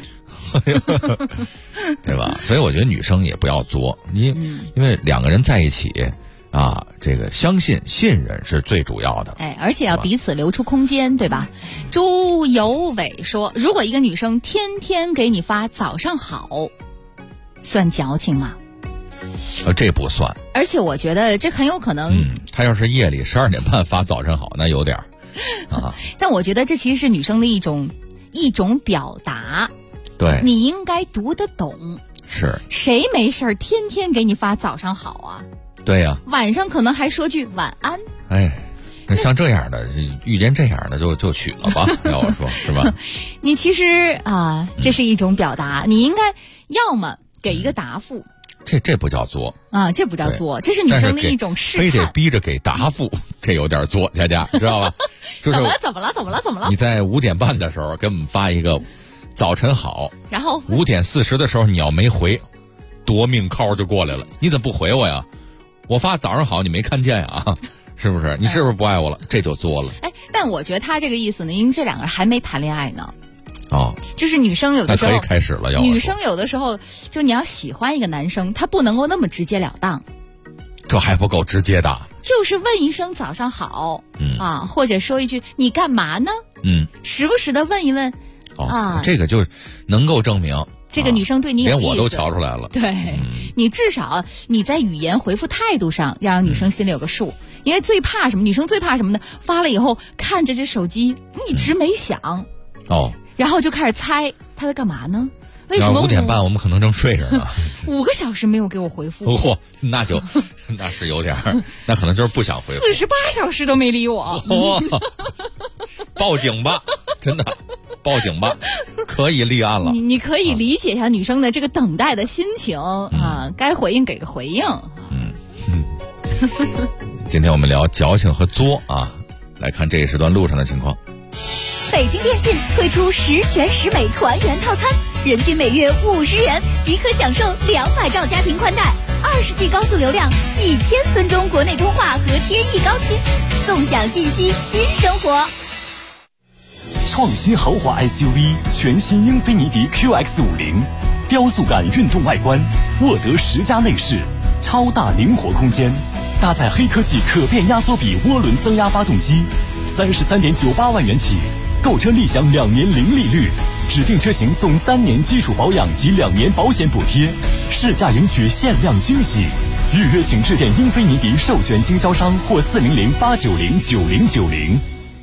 对吧？所以我觉得女生也不要作，因为两个人在一起啊，这个信任是最主要的。 而且要彼此留出空间，对吧？朱有伟说，如果一个女生天天给你发早上好，算矫情吗？ 这不算。 而且我觉得这很有可能， 他要是夜里12点半发早上好，那有点啊。 但我觉得这其实是女生的一种表达。 对， 你应该读得懂。 是， 谁没事天天给你发早上好啊？ 对呀， 晚上可能还说句晚安。 那像这样的，遇见这样的就娶了吧，要我说是吧？ 你其实啊，这是一种表达，你应该要么给一个答复。 这不叫作啊，这不叫作，这是女生的一种试探。 非得逼着给答复，这有点作，佳佳知道吧？就是怎么了？ 你在5点半的时候给我们发一个。早晨好， 然后 5点40的时候你要没回，夺命 call 就过来了。你怎么不回我呀？我发早上好你没看见呀？是不是？你是不是不爱我了？这就作了。 但我觉得他这个意思呢，因为这两个人还没谈恋爱呢。就是女生有的时候可以开始了， 女生有的时候就你要喜欢一个男生，他不能够那么直截了当。 这还不够直接的， 就是问一声早上好，或者说一句你干嘛呢？时不时的问一问。 这个就能够证明这个女生对你有意思， 连我都瞧出来了。 对，你至少你在语言回复态度上要让女生心里有个数，因为最怕什么？女生最怕什么呢？发了以后看着这手机一直没响，然后就开始猜他在干嘛呢？为什么 5点半我们可能正睡着呢 ？5个小时没有给我回复。 嚯，那是有点儿，那可能就是不想回复。 48小时都没理我。 报警吧，真的，报警吧，可以立案了。 你可以理解一下女生的这个等待的心情啊，该回应给个回应。 今天我们聊矫情和作啊，来看这一时段路上的情况。 北京电信推出10全10美团圆套餐，人均每月50元即可享受200兆家庭宽带，20G 高速流量，1000分钟国内通话和天翼高清，纵享信息新生活。 创新豪华 SUV 全新英菲尼迪 QX50，雕塑感运动外观，沃德10加内饰，超大灵活空间，搭载黑科技可变压缩比涡轮增压发动机，33.98万元起，购车立享2年零利率，指定车型送3年基础保养及2年保险补贴，试驾赢取限量惊喜。预约请致电英菲尼迪授权经销商或400-890-9090。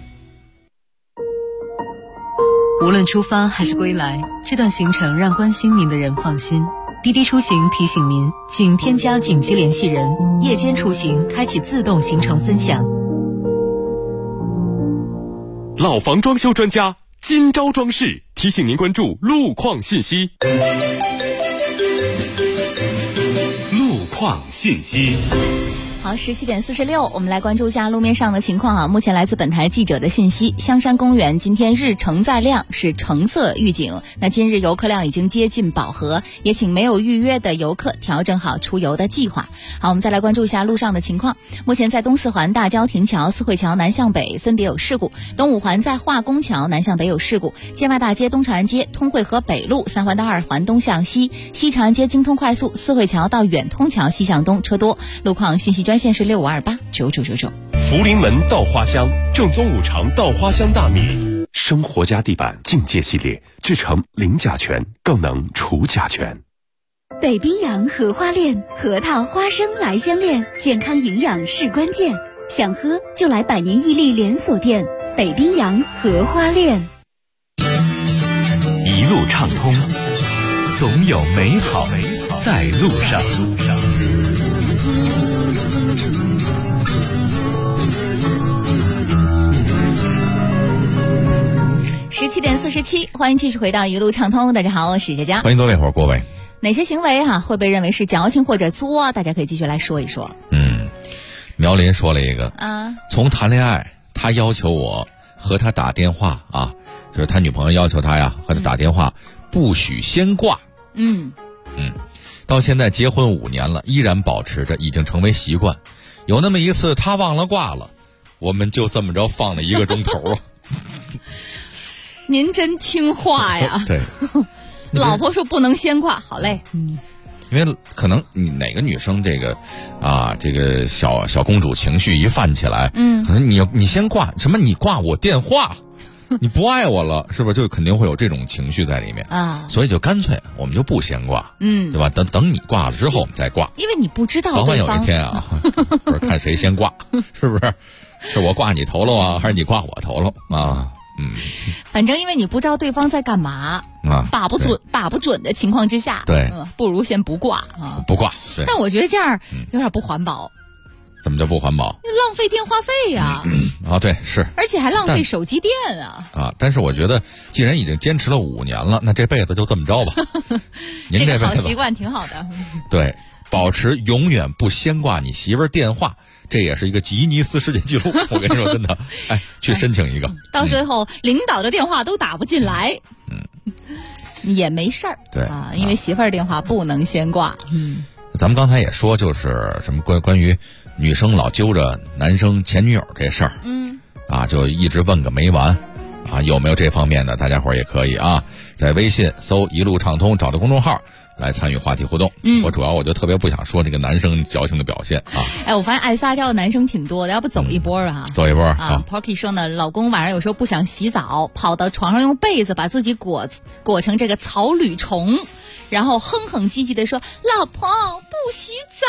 无论出发还是归来，这段行程让关心您的人放心。滴滴出行提醒您，请添加紧急联系人，夜间出行开启自动行程分享。 老房装修专家今朝装饰提醒您关注路况信息。 路况信息。 好，17点46，我们来关注一下路面上的情况啊。目前来自本台记者的信息，香山公园今天日程载量是橙色预警，那今日游客量已经接近饱和，也请没有预约的游客调整好出游的计划。好，我们再来关注一下路上的情况。目前在东四环大郊亭桥、四惠桥南向北分别有事故，东五环在化工桥南向北有事故，建外大街、东长安街、通惠河北路、三环到二环东向西、西长安街京通快速、四惠桥到远通桥西向东车多。路况信息专线是65289999。 福临门稻花香，正宗五常稻花香大米，生活家地板境界系列，制成零甲醛，更能除甲醛。 北冰洋荷花恋，核桃花生来相恋，健康营养是关键。想喝就来百年屹立连锁店北冰洋荷花恋。 一路畅通，总有美好在路上。 17点47，欢迎继续回到一路畅通。大家好，我是佳佳， 欢迎各位伙各位。 哪些行为会被认为是矫情或者作？大家可以继续来说一说。 苗林说了一个从谈恋爱，他要求我和他打电话啊，就是他女朋友要求他呀和他打电话，不许先挂。到现在结婚5年了，依然保持着，已经成为习惯。有那么一次他忘了挂了，我们就这么着放了1个钟头。 您真听话呀。 对， 老婆说不能先挂，好嘞。 因为可能你哪个女生这个小公主情绪一泛起来，可能你先挂什么？你挂我电话，你不爱我了，是不是？就肯定会有这种情绪在里面啊。所以就干脆我们就不先挂，对吧？等你挂了之后我们再挂， 因为你不知道早晚有一天啊，不是看谁先挂，是不是？是我挂你头了啊，还是你挂我头了啊？ 反正因为你不知道对方在干嘛把不准的情况之下， 对， 不如先不挂啊， 不挂。 但我觉得这样有点不环保。 怎么叫不环保？ 浪费电话费呀！ 对，是， 而且还浪费手机电但是我觉得，既然已经坚持了5年了，那这辈子就这么着吧。您这个好习惯挺好的。 对，保持永远不先挂你媳妇儿电话。这也是一个吉尼斯世界纪录，我跟你说，真的，去申请一个。 到最后，领导的电话都打不进来，也没事儿， 对因为媳妇儿电话不能先挂。 咱们刚才也说，就是什么关于女生老揪着男生前女友这事儿，就一直问个没完，有没有这方面的？大家伙儿也可以在微信搜“一路畅通”，找到公众号。来参与话题互动。我就特别不想说这个男生矫情的表现我发现爱撒娇的男生挺多的，要不走一波走一波 Porky 说呢，老公晚上有时候不想洗澡，跑到床上用被子把自己裹成这个草履虫， 然后哼哼唧唧的说：“老婆不洗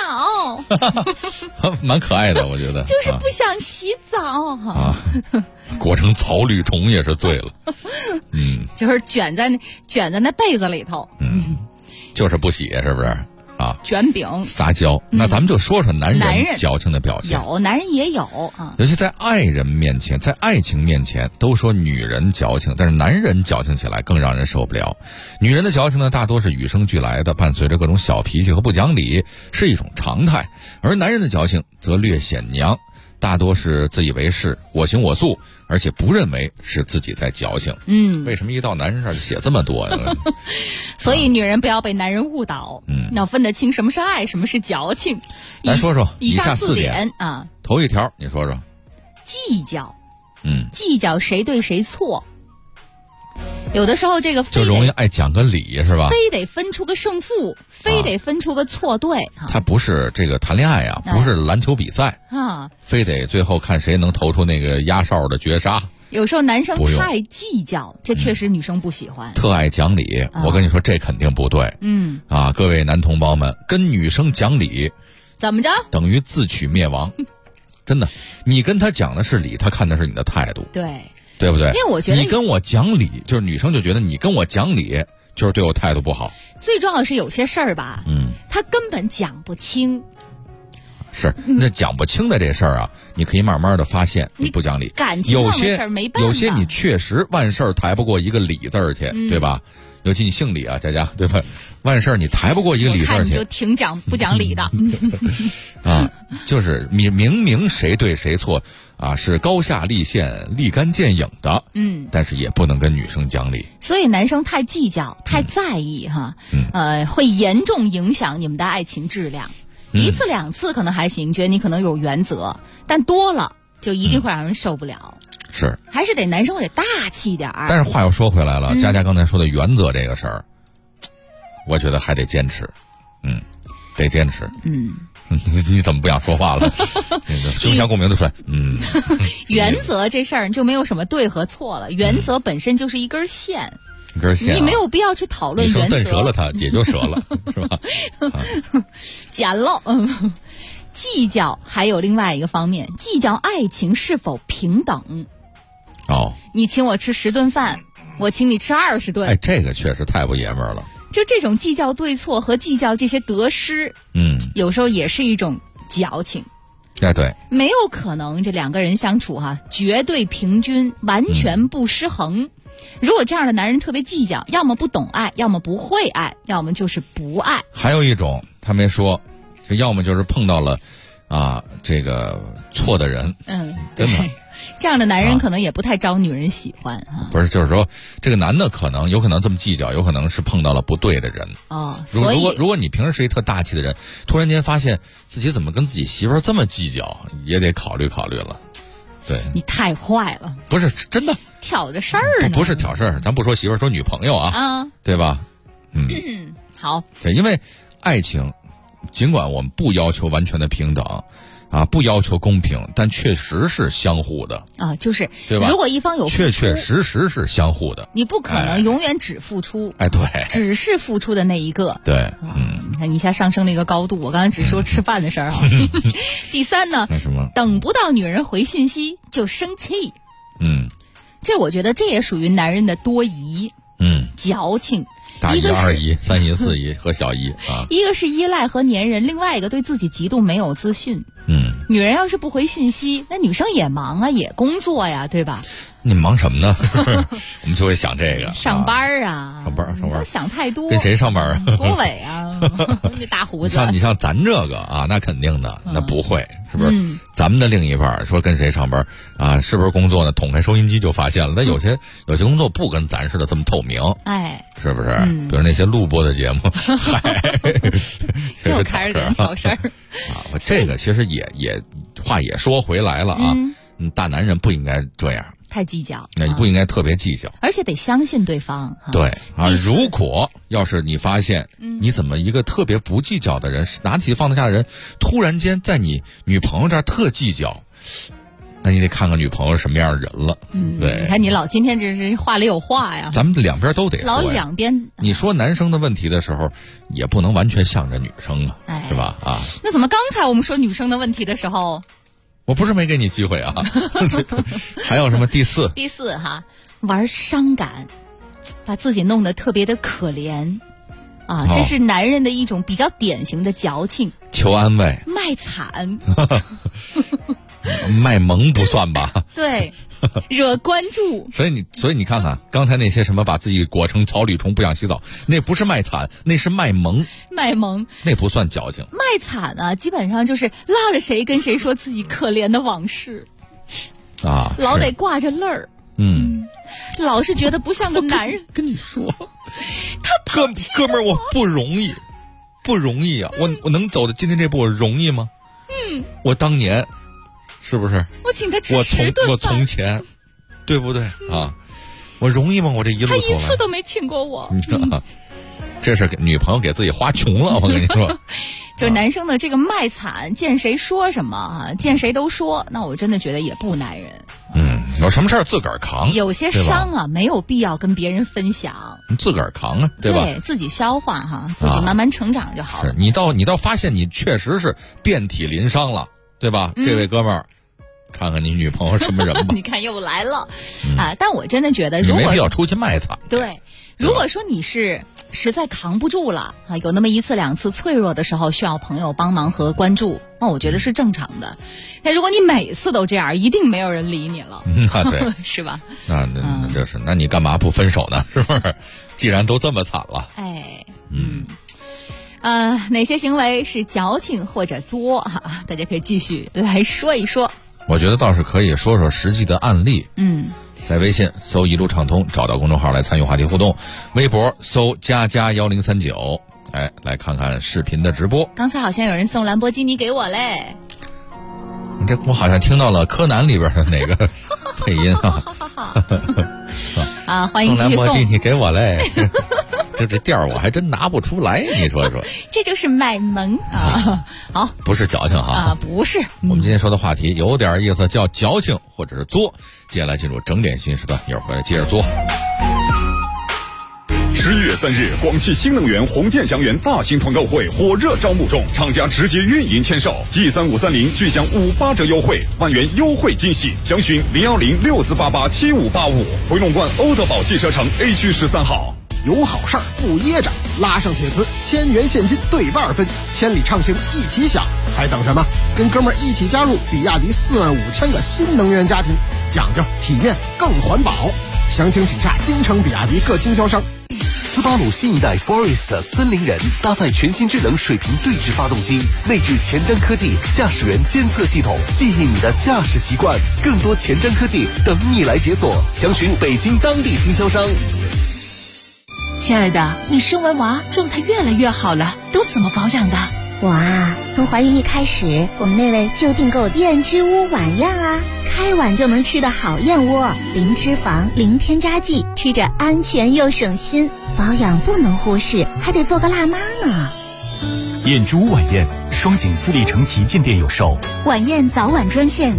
澡。” 蛮可爱的，我觉得。 就是不想洗澡啊，裹成草履虫也是醉了。 就是卷在那被子里头。 就是不洗，是不是？啊， 卷饼撒娇。那咱们就说说男人矫情的表现。 有，男人也有啊。 尤其在爱人面前，在爱情面前，都说女人矫情，但是男人矫情起来更让人受不了。女人的矫情呢，大多是与生俱来的，伴随着各种小脾气和不讲理，是一种常态。而男人的矫情则略显娘，大多是自以为是，我行我素，而且不认为是自己在矫情。为什么一到男人这儿就写这么多呢？ 所以女人不要被男人误导，要分得清什么是爱，什么是矫情。 来说说以下 4 点啊。 头一条，你说说。 计较，计较谁对谁错。有的时候这个就容易爱讲个理，是吧？ 非得分出个胜负，非得分出个错对。 他不是这个谈恋爱啊，不是篮球比赛啊， 非得最后看谁能投出那个压哨的绝杀。 有时候男生太计较，这确实女生不喜欢。 特爱讲理，我跟你说这肯定不对。各位男同胞们，跟女生讲理， 怎么着？ 等于自取灭亡。真的，你跟他讲的是理，他看的是你的态度。对不对？ 因为我觉得你跟我讲理，就是女生就觉得你跟我讲理，就是对我态度不好。 最重要的是有些事儿吧，他根本讲不清。 是，那讲不清的这事儿啊，你可以慢慢的发现你不讲理。 感情上的事儿没办法。 有些你确实万事抬不过一个理字儿去，对吧？尤其你姓李啊，佳佳，对吧？万事你抬不过一个理字儿去。我看你就挺不讲理的。 啊，就是明明谁对谁错啊，是高下立现、立竿见影的。但是也不能跟女生讲理。 所以男生太计较、太在意哈，会严重影响你们的爱情质量。1次2次可能还行，觉得你可能有原则，但多了就一定会让人受不了。 是， 还是得男生得大气点儿。 但是话又说回来了，佳佳刚才说的原则这个事儿，我觉得还得坚持，得坚持。你怎么不想说话了？胸腔共鸣的出来。 原则这事儿就没有什么对和错了，原则本身就是一根线。 一根线， 你没有必要去讨论原则。 你说瞪折了它，也就折了，是吧？ 捡漏。计较还有另外一个方面，计较爱情是否平等。你请我吃10顿饭，我请你吃20顿。 哎，这个确实太不爷们儿了。 就这种计较对错和计较这些得失，有时候也是一种矫情。 对， 没有可能这2个人相处绝对平均，完全不失衡。如果这样的男人特别计较，要么不懂爱，要么不会爱，要么就是不爱。 还有一种他没说，要么就是碰到了这个错的人。 对，这样的男人可能也不太招女人喜欢。 不是，就是说这个男的有可能这么计较，有可能是碰到了不对的人。如果你平时是一特大气的人，突然间发现自己怎么跟自己媳妇儿这么计较，也得考虑考虑了。对， 你太坏了。 不是真的挑着事儿呢。 不是挑事儿，咱不说媳妇儿，说女朋友对吧？ 好。 对，因为爱情，尽管我们不要求完全的平等不要求公平，但确实是相互的就是对吧？ 如果一方有付出， 确实是相互的， 你不可能永远只付出。 对， 只是付出的那一个。 对， 你看一下上升了一个高度。我刚才只说吃饭的事儿第3呢，等不到女人回信息就生气。这我觉得这也属于男人的多疑，矫情。 大姨、二姨、三姨、四姨和小姨一个是依赖和粘人，另外一个对自己极度没有自信。女人要是不回信息，那女生也忙也工作呀，对吧？ 你忙什么呢？我们就会想这个上班上班想太多。 跟谁上班多伟啊！这大胡子。 你像咱这个那肯定的，那不会，是不是？咱们的另一半说跟谁上班是不是工作呢？捅开收音机就发现了。但有些工作不跟咱似的这么透明，是不是？比如那些录播的节目， 就开始给人挑事儿我这个其实也话也说回来了大男人不应该这样。 太计较， 那你不应该特别计较， 而且得相信对方。 对如果要是你发现你怎么一个特别不计较的人，拿起放得下的人，突然间在你女朋友这儿特计较， 那你得看看女朋友什么样的人了。对， 你看你老今天这是话里有话呀。 咱们两边都得说， 老两边。 你说男生的问题的时候，也不能完全向着女生啊，是吧？啊， 那怎么刚才我们说女生的问题的时候， 我不是没给你机会啊？还有什么第四？ 第四哈，玩伤感，把自己弄得特别的可怜。啊，这是男人的一种比较典型的矫情， 求安慰， 卖惨， 卖萌不算吧？ 对，惹关注。 所以你看看刚才那些什么把自己裹成草履虫不想洗澡，那不是卖惨，那是卖萌。 卖萌， 那不算矫情。 卖惨啊，基本上就是拉着谁跟谁说自己可怜的往事，啊，老得挂着泪儿。老是觉得不像个男人。 跟你说，哥们儿，我不容易啊！我能走到今天这步，我容易吗？我当年是不是？ 我请他吃10顿饭。 我从前，对不对啊？我容易吗？我这一路走来， 他一次都没请过我。 这是女朋友给自己花穷了，我跟你说。 就是男生的这个卖惨，见谁说什么啊，见谁都说，那我真的觉得也不男人。 有什么事儿自个儿扛。 有些伤啊，没有必要跟别人分享， 自个儿扛啊，对吧？ 对，自己消化哈，自己慢慢成长就好了。 是你到发现你确实是遍体鳞伤了，对吧？这位哥们儿，看看你女朋友什么人吧。 你看又来了啊！但我真的觉得，如果你没必要出去卖惨。 对。如果说你是实在扛不住了啊，有那么1次2次脆弱的时候需要朋友帮忙和关注，那我觉得是正常的。但如果你每次都这样，一定没有人理你了， 对， 是吧？ 那就是，那你干嘛不分手呢？是不是？既然都这么惨了， 哪些行为是矫情或者作啊？大家可以继续来说一说。 我觉得倒是可以说说实际的案例。在微信搜一路畅通，找到公众号来参与话题互动；微博搜++1039，来看看视频的直播。 刚才好像有人送兰博基尼给我嘞， 我好像听到了柯南里边的哪个配音啊！欢迎继续送兰博基尼给我嘞。这调儿我还真拿不出来，你说说， 这就是卖萌啊！好， 不是矫情哈啊，不是。 我们今天说的话题有点意思，叫矫情或者是作。接下来进入整点新时段，一会儿回来接着作。 11月3日，广汽新能源红箭祥源大型团购会火热招募中，厂家直接运营签售，G3530巨享58折优惠，万元优惠惊喜，详询01064887585，回龙观欧德宝汽车城 A 区13号。 有好事儿不噎着，拉上铁磁，1000元现金对半分，千里畅行一起享，还等什么？跟哥们儿一起加入比亚迪45000个新能源家庭，讲究体面更环保。详情请洽京城比亚迪各经销商。 斯巴鲁新一代 Forest 森林人搭载全新智能水平对置发动机，内置前瞻科技驾驶员监测系统，记忆你的驾驶习惯，更多前瞻科技等你来解锁。详询北京当地经销商。 亲爱的，你生完娃状态越来越好了，都怎么保养的？ 我啊，从怀孕一开始，我们那位就订购燕之屋晚宴啊，开碗就能吃的好燕窝，零脂肪，零添加剂，吃着安全又省心。保养不能忽视，还得做个辣妈呢。 燕之屋晚宴，双井自立城旗舰店有售。 晚宴早晚专线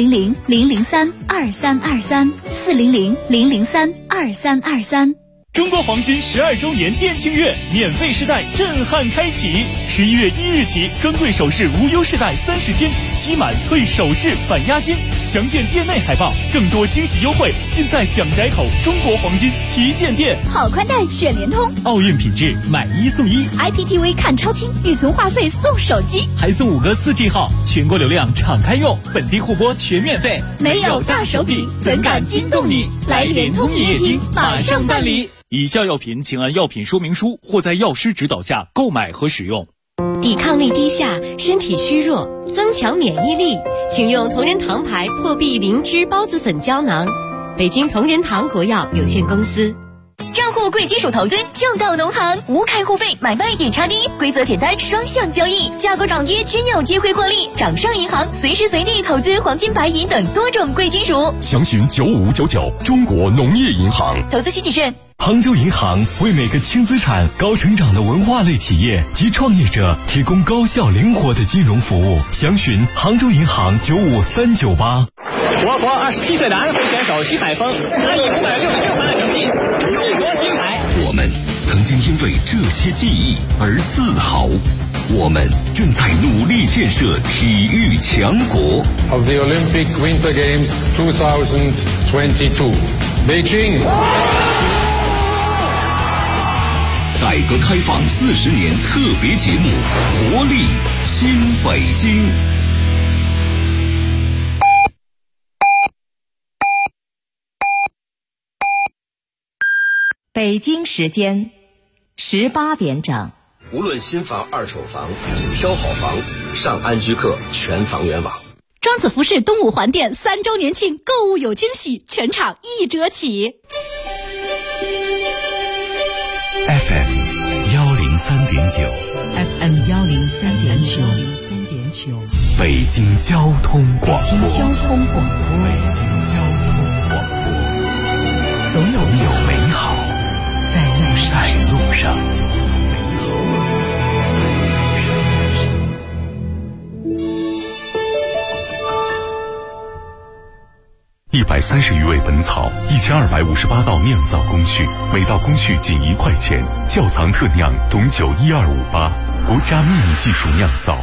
400-003-2323，400-003-2323。 中国黄金12周年店庆月免费试戴震撼开启，11月1日起，专柜首饰无忧试戴30天，期满退首饰返押金。详见店内海报，更多惊喜优惠尽在蒋宅口中国黄金旗舰店。 好宽带选联通， 奥运品质买1送1 ，IPTV 看超清，预存话费送手机， 还送5个4G 号，全国流量敞开用，本地互播全免费。 没有大手笔，怎敢惊动你？来联通营业厅马上办理。 以下药品请按药品说明书或在药师指导下购买和使用。 抵抗力低下，身体虚弱，增强免疫力，请用同仁堂牌破壁灵芝孢子粉胶囊。北京同仁堂国药有限公司。 账户贵金属投资就到农行，无开户费，买卖点差低，规则简单，双向交易，价格涨跌均有机会获利。掌上银行随时随地投资黄金、白银等多种贵金属。 详询9599中国农业银行。 投资需谨慎。 杭州银行为每个轻资产、高成长的文化类企业及创业者提供高效灵活的金融服务。详询杭州银行95398。 我国27岁的安徽选手徐海峰他以566分的成绩勇夺金牌。 我们曾经因为这些记忆而自豪，我们正在努力建设体育强国。 Of the Olympic Winter Games 2022, Beijing。 改革开放40年特别节目，活力新北京。 北京时间18点整。 无论新房、二手房，挑好房，上安居客全房源网。 庄子服饰东五环店3周年庆购物有惊喜，全场1折起。 FM 103.9 FM 103.9 北京交通广播。 北京交通广播。 北京交通广播。总有美好在路上。130余味本草，1258道酿造工序，每道工序仅1块钱。窖藏特酿董酒12588，国家秘密技术酿造。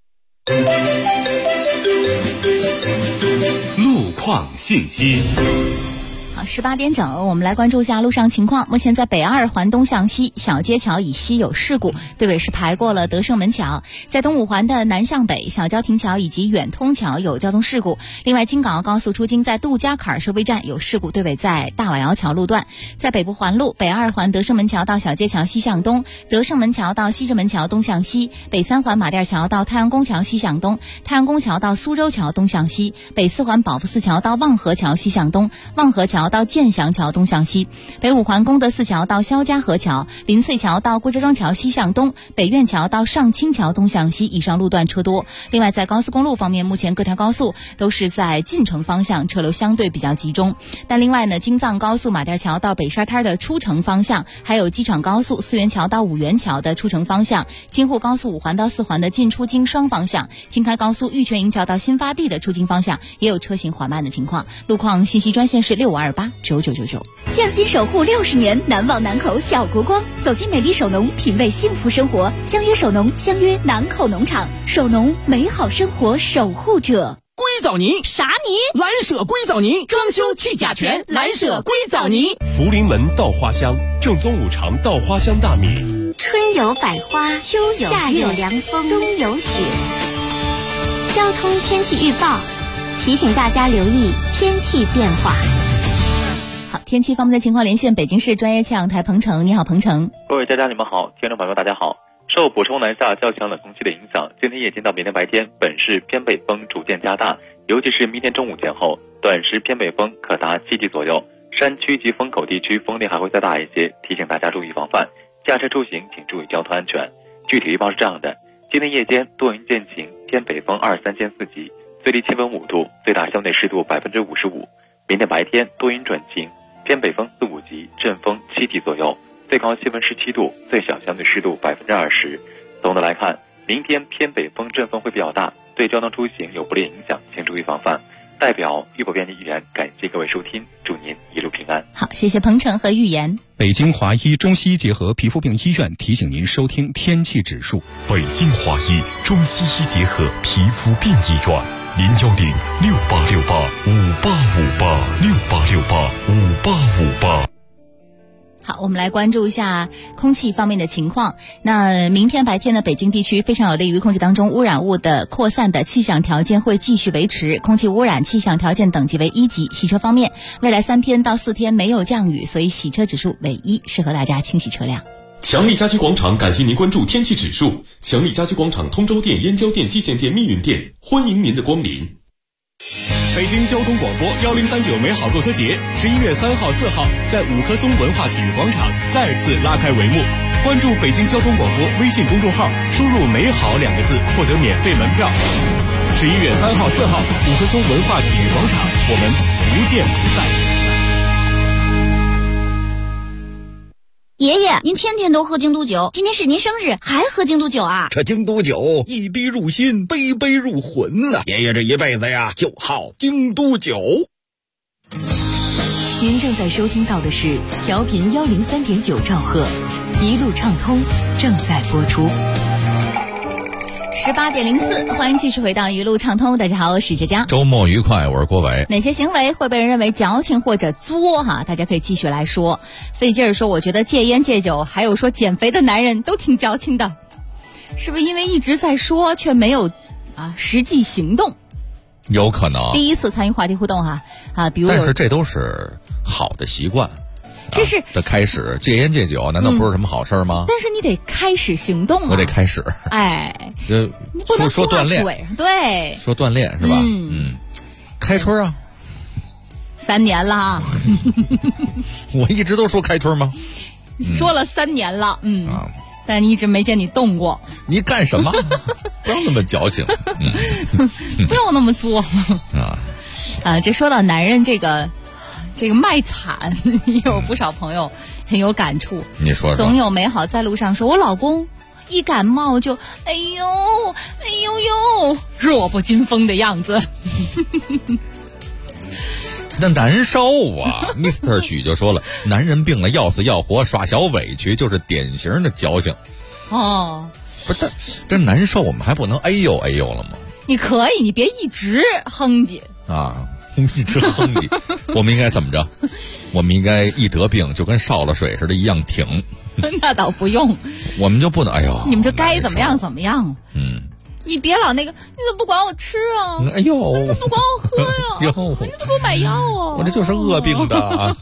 路况信息。 好，18点整，我们来关注一下路上情况。目前在北2环东向西小街桥以西有事故，队尾是排过了德胜门桥。在东5环的南向北小交亭桥以及远通桥有交通事故。另外，京港澳高速出京在杜家坎收费站有事故，队尾在大瓦窑桥路段。在北部环路北2环德胜门桥到小街桥西向东，德胜门桥到西直门桥东向西，北3环马甸桥到太阳宫桥西向东，太阳宫桥到苏州桥东向西，北4环宝福寺桥到望河桥西向东，望河桥到建祥桥东向西，北5环功德寺桥到肖家河桥，林翠桥到郭家庄桥西向东，北苑桥到上清桥东向西，以上路段车多。另外，在高速公路方面，目前各条高速都是在进城方向车流相对比较集中。但另外呢，京藏高速马甸桥到北沙滩的出城方向，还有机场高速四元桥到五元桥的出城方向，京沪高速5环到4环的进出京双方向，京开高速玉泉营桥到新发地的出京方向也有车行缓慢的情况。路况信息专线是65289999。 匠心守护60年，难忘南口小国光。走进美丽首农，品味幸福生活。相约首农，相约南口农场。首农，美好生活守护者。 硅藻泥啥泥？ 蓝舍硅藻泥，装修去甲醛，蓝舍硅藻泥。 福临门稻花香，正宗5常稻花香大米。 春有百花，秋有夏有凉风，冬有雪。交通天气预报提醒大家留意天气变化。 好，天气方面的情况连线北京市专业气象台彭程。你好，彭程。 各位佳佳你们好，听众朋友大家好。受补充南下较强冷空气的影响，今天夜间到明天白天，本市偏北风逐渐加大，尤其是明天中午前后，短时偏北风可达7级左右，山区及风口地区风力还会再大一些，提醒大家注意防范，驾车出行请注意交通安全。具体预报是这样的：今天夜间多云见晴，偏北风2、3兼4级，最低气温5度，最大相对湿度55%。明天白天多云转晴，偏北风4、5级，阵风7级左右，最高气温17度，最小相对湿度20%。总的来看，明天偏北风阵风会比较大，对交通出行有不利影响，请注意防范。代表玉博编辑预言，感谢各位收听，祝您一路平安。 好，谢谢彭程和预言。 北京华医中西医结合皮肤病医院提醒您收听天气指数。 北京华医中西医结合皮肤病医院，01068685858，68685858。 好，我们来关注一下空气方面的情况。那明天白天呢，北京地区非常有利于空气当中污染物的扩散的气象条件会继续维持，空气污染气象条件等级为1级。洗车方面，未来3天到4天没有降雨，所以洗车指数为1，适合大家清洗车辆。 强力家居广场感谢您关注天气指数。强力家居广场通州店、燕郊店、蓟县店、密云店，欢迎您的光临。 北京交通广播1039美好购车节11月3号、4号在五棵松文化体育广场再次拉开帷幕。关注北京交通广播微信公众号，输入美好2个字获得免费门票。11月3号、4号五棵松文化体育广场，我们不见不散。 爷爷，您天天都喝京都酒，今天是您生日，还喝京都酒啊？ 这京都酒一滴入心，杯杯入魂呐！爷爷这一辈子呀，就好京都酒。 您正在收听到的是调频103.9兆赫，一路畅通正在播出。 18:04，欢迎继续回到一路畅通。大家好，我是佳佳。 周末愉快，我是郭伟。 哪些行为会被人认为矫情或者作哈？大家可以继续来说。费劲儿说，我觉得戒烟戒酒，还有说减肥的男人都挺矫情的，是不是因为一直在说却没有实际行动？ 有可能。 第一次参与话题互动比如但是这都是好的习惯。 这是的开始，戒烟戒酒难道不是什么好事吗？ 但是你得开始行动啊！ 我得开始。 你不能说锻炼， 对， 说锻炼是吧？开春啊 ，3年了啊！ 我一直都说开春吗？ 说了3年了，但你一直没见你动过。 你干什么？不要那么矫情， 不要那么作这说到男人这个卖惨，也有不少朋友很有感触。 你说总有美好在路上说，我老公一感冒就哎呦弱不禁风的样子。 那难受啊！Mr. 许就说了，男人病了要死要活，耍小委屈就是典型的矫情。不是，这难受我们还不能哎呦了吗？ 你可以，你别一直哼唧一直哼唧。我们应该怎么着？我们应该一得病就跟烧了水似的一样挺。 那倒不用， 我们就不能你们就该怎么样怎么样。你别老你怎么不管我吃啊？你怎么不管我喝呀？你怎么给我买药啊？ 我这就是恶病的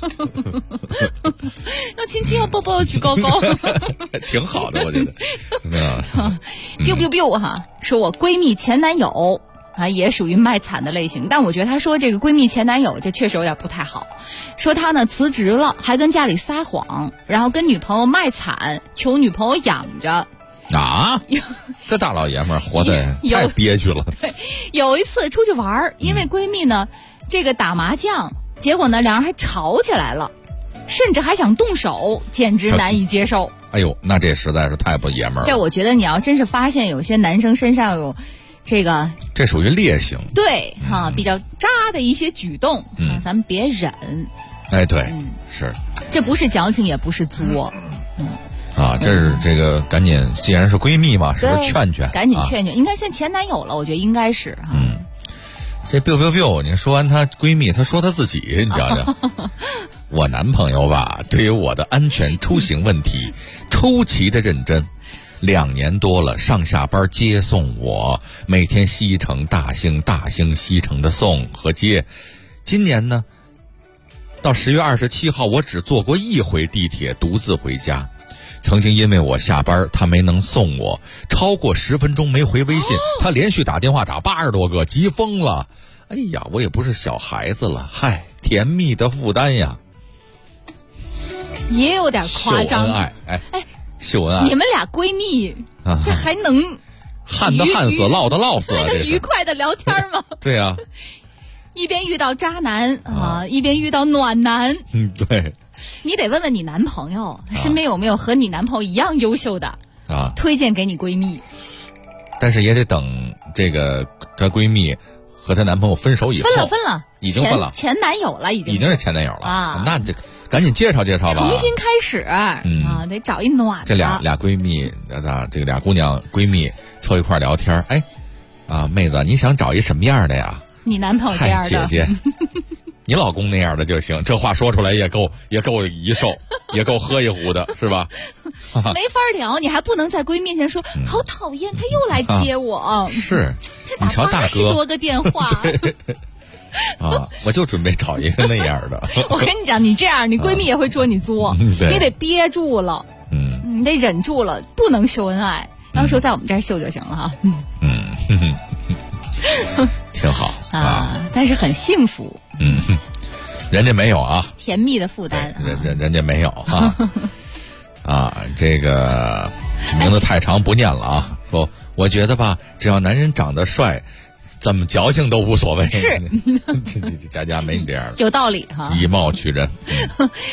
要亲亲要抱抱要举高高。 挺好的，我觉得。 biu biu biu 说我闺蜜前男友也属于卖惨的类型，但我觉得她说这个闺蜜前男友这确实有点不太好。说他呢辞职了，还跟家里撒谎，然后跟女朋友卖惨，求女朋友养着。 这大老爷们儿活得太憋屈了。 对，有一次出去玩，因为闺蜜呢这个打麻将，结果呢两人还吵起来了，甚至还想动手，简直难以接受。 那这实在是太不爷们儿了。 这我觉得你要真是发现有些男生身上有这属于烈性。 对比较渣的一些举动咱们别忍。 对，是。 这不是矫情，也不是作。 这是这个赶紧，既然是闺蜜嘛，是不是劝劝？ 赶紧劝劝，应该现在前男友了，我觉得应该是这 biu biu biu， 你说完她闺蜜，她说她自己，你瞧瞧。我男朋友吧，对于我的安全出行问题出奇的认真，2年多了，上下班接送我，每天西城大兴西城的送和接。今年呢，到10月27号，我只坐过1回地铁，独自回家。曾经因为我下班他没能送我，超过10分钟没回微信，他连续打电话打80多个，急疯了。我也不是小孩子了，甜蜜的负担呀。 也有点夸张。 秀恩爱，秀恩爱。 你们俩闺蜜这还能旱的旱死，涝的涝死， 还能愉快的聊天吗？ 对呀， 一边遇到渣男一边遇到暖男。 对。 你得问问你男朋友，身边有没有和你男朋友一样优秀的推荐给你闺蜜。 但是也得等这个她闺蜜和她男朋友分手以后。 分了， 已经分了， 前男友了，已经是前男友了那这赶紧介绍介绍吧， 重新开始得找一暖的。 这俩闺蜜这个俩姑娘闺蜜凑一块聊天，妹子你想找一什么样的呀？ 你男朋友这样的。 姐姐你老公那样的就行，这话说出来也够一受，也够喝一壶的，是吧？ 没法聊，你还不能在闺蜜面前说好讨厌，他又来接我。 是， 你瞧大哥 80多个电话。 我就准备找一个那样的。 我跟你讲，你这样，你闺蜜也会说你作，你得憋住了，你得忍住了，不能秀恩爱，到时候在我们这儿秀就行了挺好但是很幸福。 人家没有甜蜜的负担。 人家没有这个名字太长不念了说我觉得吧，只要男人长得帅，怎么矫情都无所谓。 是， 佳佳没你这样的， 有道理以貌取人。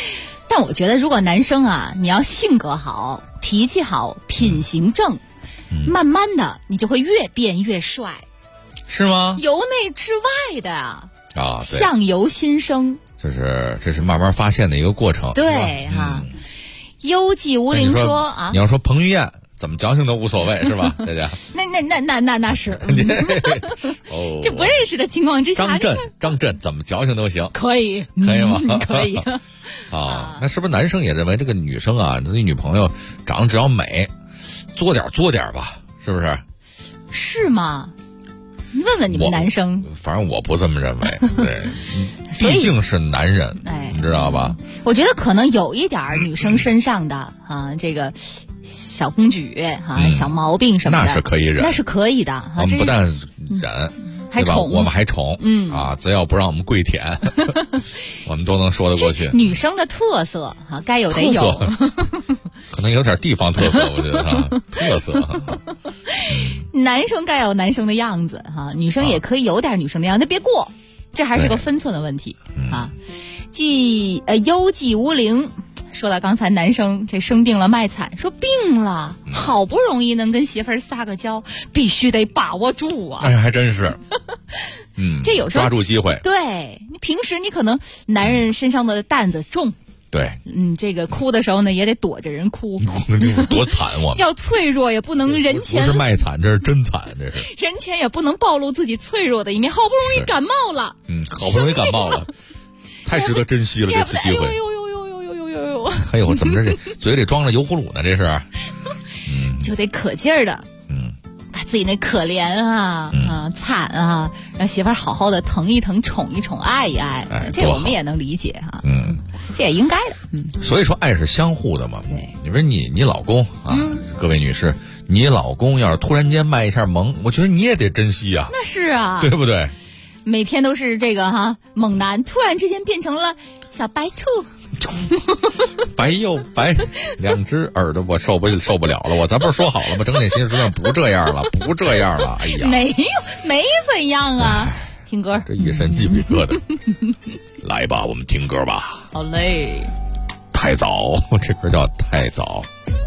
但我觉得，如果男生啊，你要性格好、脾气好、品行正，慢慢的你就会越变越帅， 是吗？ 由内至外的啊， 相由心生， 这是慢慢发现的一个过程。 对哈，幽寂无灵说啊， 你要说彭于晏怎么矫情都无所谓，是吧？大家那是， 哦， 这不认识的情况之下， 张震怎么矫情都行， 可以吗？ 可以啊，那是不是男生也认为这个女生啊，自己女朋友长得只要美，作点吧，是不是？ 是吗？问问你们男生， 反正我不这么认为，对，毕竟是男人，你知道吧？ 我觉得可能有一点女生身上的啊，这个小公举啊，小毛病什么的， 那是可以忍， 那是可以的。 我们不但忍， 还宠， 我们还宠，啊，只要不让我们跪舔，我们都能说得过去。 女生的特色啊，该有得有， 可能有点地方特色，我觉得哈，特色。 男生该有男生的样子哈，女生也可以有点女生的样子，别过，这还是个分寸的问题啊。幽寂无灵说到刚才男生这生病了卖惨，说病了，好不容易能跟媳妇儿撒个娇，必须得把握住啊。 哎，还真是， 这有时候抓住机会。 对，你平时你可能男人身上的担子重。 对， 这个哭的时候呢，也得躲着人哭， 多惨我们要脆弱，也不能人前不是卖惨，这是真惨，这是人前也不能暴露自己脆弱的一面。好不容易感冒了， 好不容易感冒了，太值得珍惜了这次机会。哎呦，怎么这嘴里装着油葫芦呢？这是， 就得可劲儿的，把自己那可怜惨啊，让媳妇儿好好的疼一疼、宠一宠、爱一爱，这我们也能理解哈。这也应该的。 所以说爱是相互的嘛。你说你老公啊，各位女士，你老公要是突然间卖一下萌，我觉得你也得珍惜啊。 那是啊， 对不对？ 每天都是这个猛男，突然之间变成了小白兔。 白又白，两只耳朵我受不了了。咱不是说好了吗？整点心思上不这样了。哎呀， 没怎样啊。听歌， 这一身鸡皮疙瘩。来吧，我们听歌吧。 好嘞。 太早，这歌叫太早。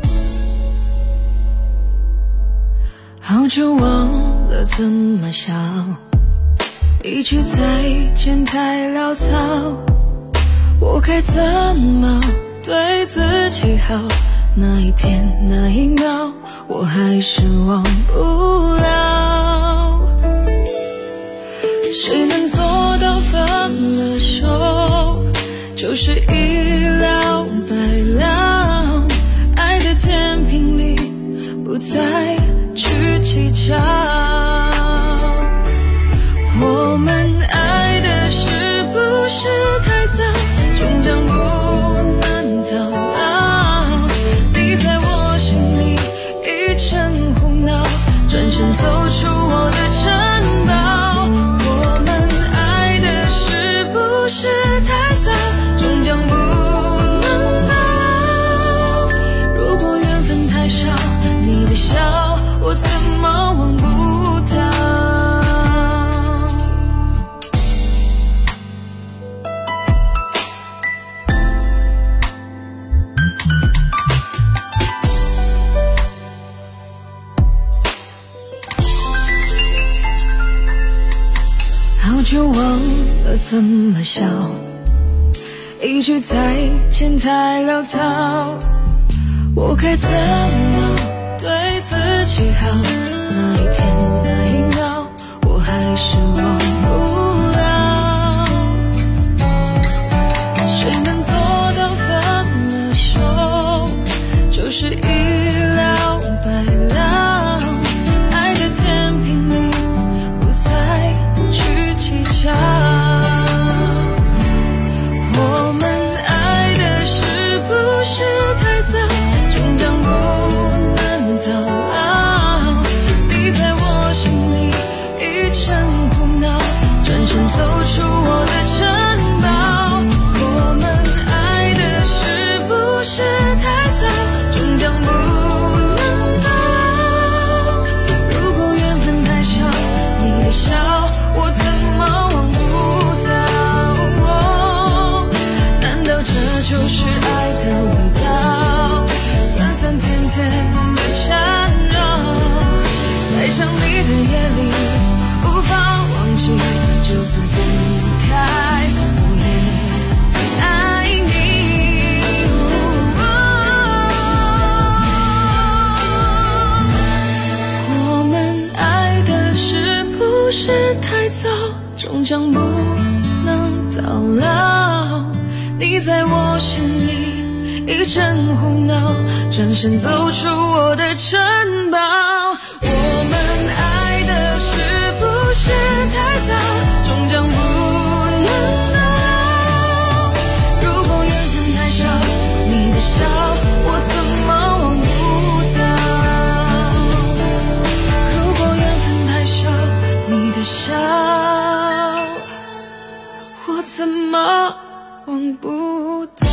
好久忘了怎么笑，一句再见太潦草。我该怎么对自己好？那一天那一秒，我还是忘不了。谁能做到分了手就是一了百了？爱的天平里不再去计较，我们爱的是不是太早？终将不能到老，你在我心里一阵胡闹，转身走出我的城堡。我们爱的是不是太早？终将不能到老。如果缘分太少，你的笑我怎么忘不掉？就忘了怎么笑，一句再见太潦草，我该怎么对自己好？那一天那一秒，我还是忘不了。谁能做到分了手就是一了百了？爱的天平里不再去计较，我们爱的是不是太早？终将不能到老。你在我心里一阵胡闹，转身走出我的城堡。我们爱的是不是太早？终将不你在我心里一阵胡闹，转身走出我的城堡。我们爱的是不是太早，终将不能到老。如果缘分太少，你的笑我怎么忘不掉？如果缘分太少，你的笑我怎么忘不掉？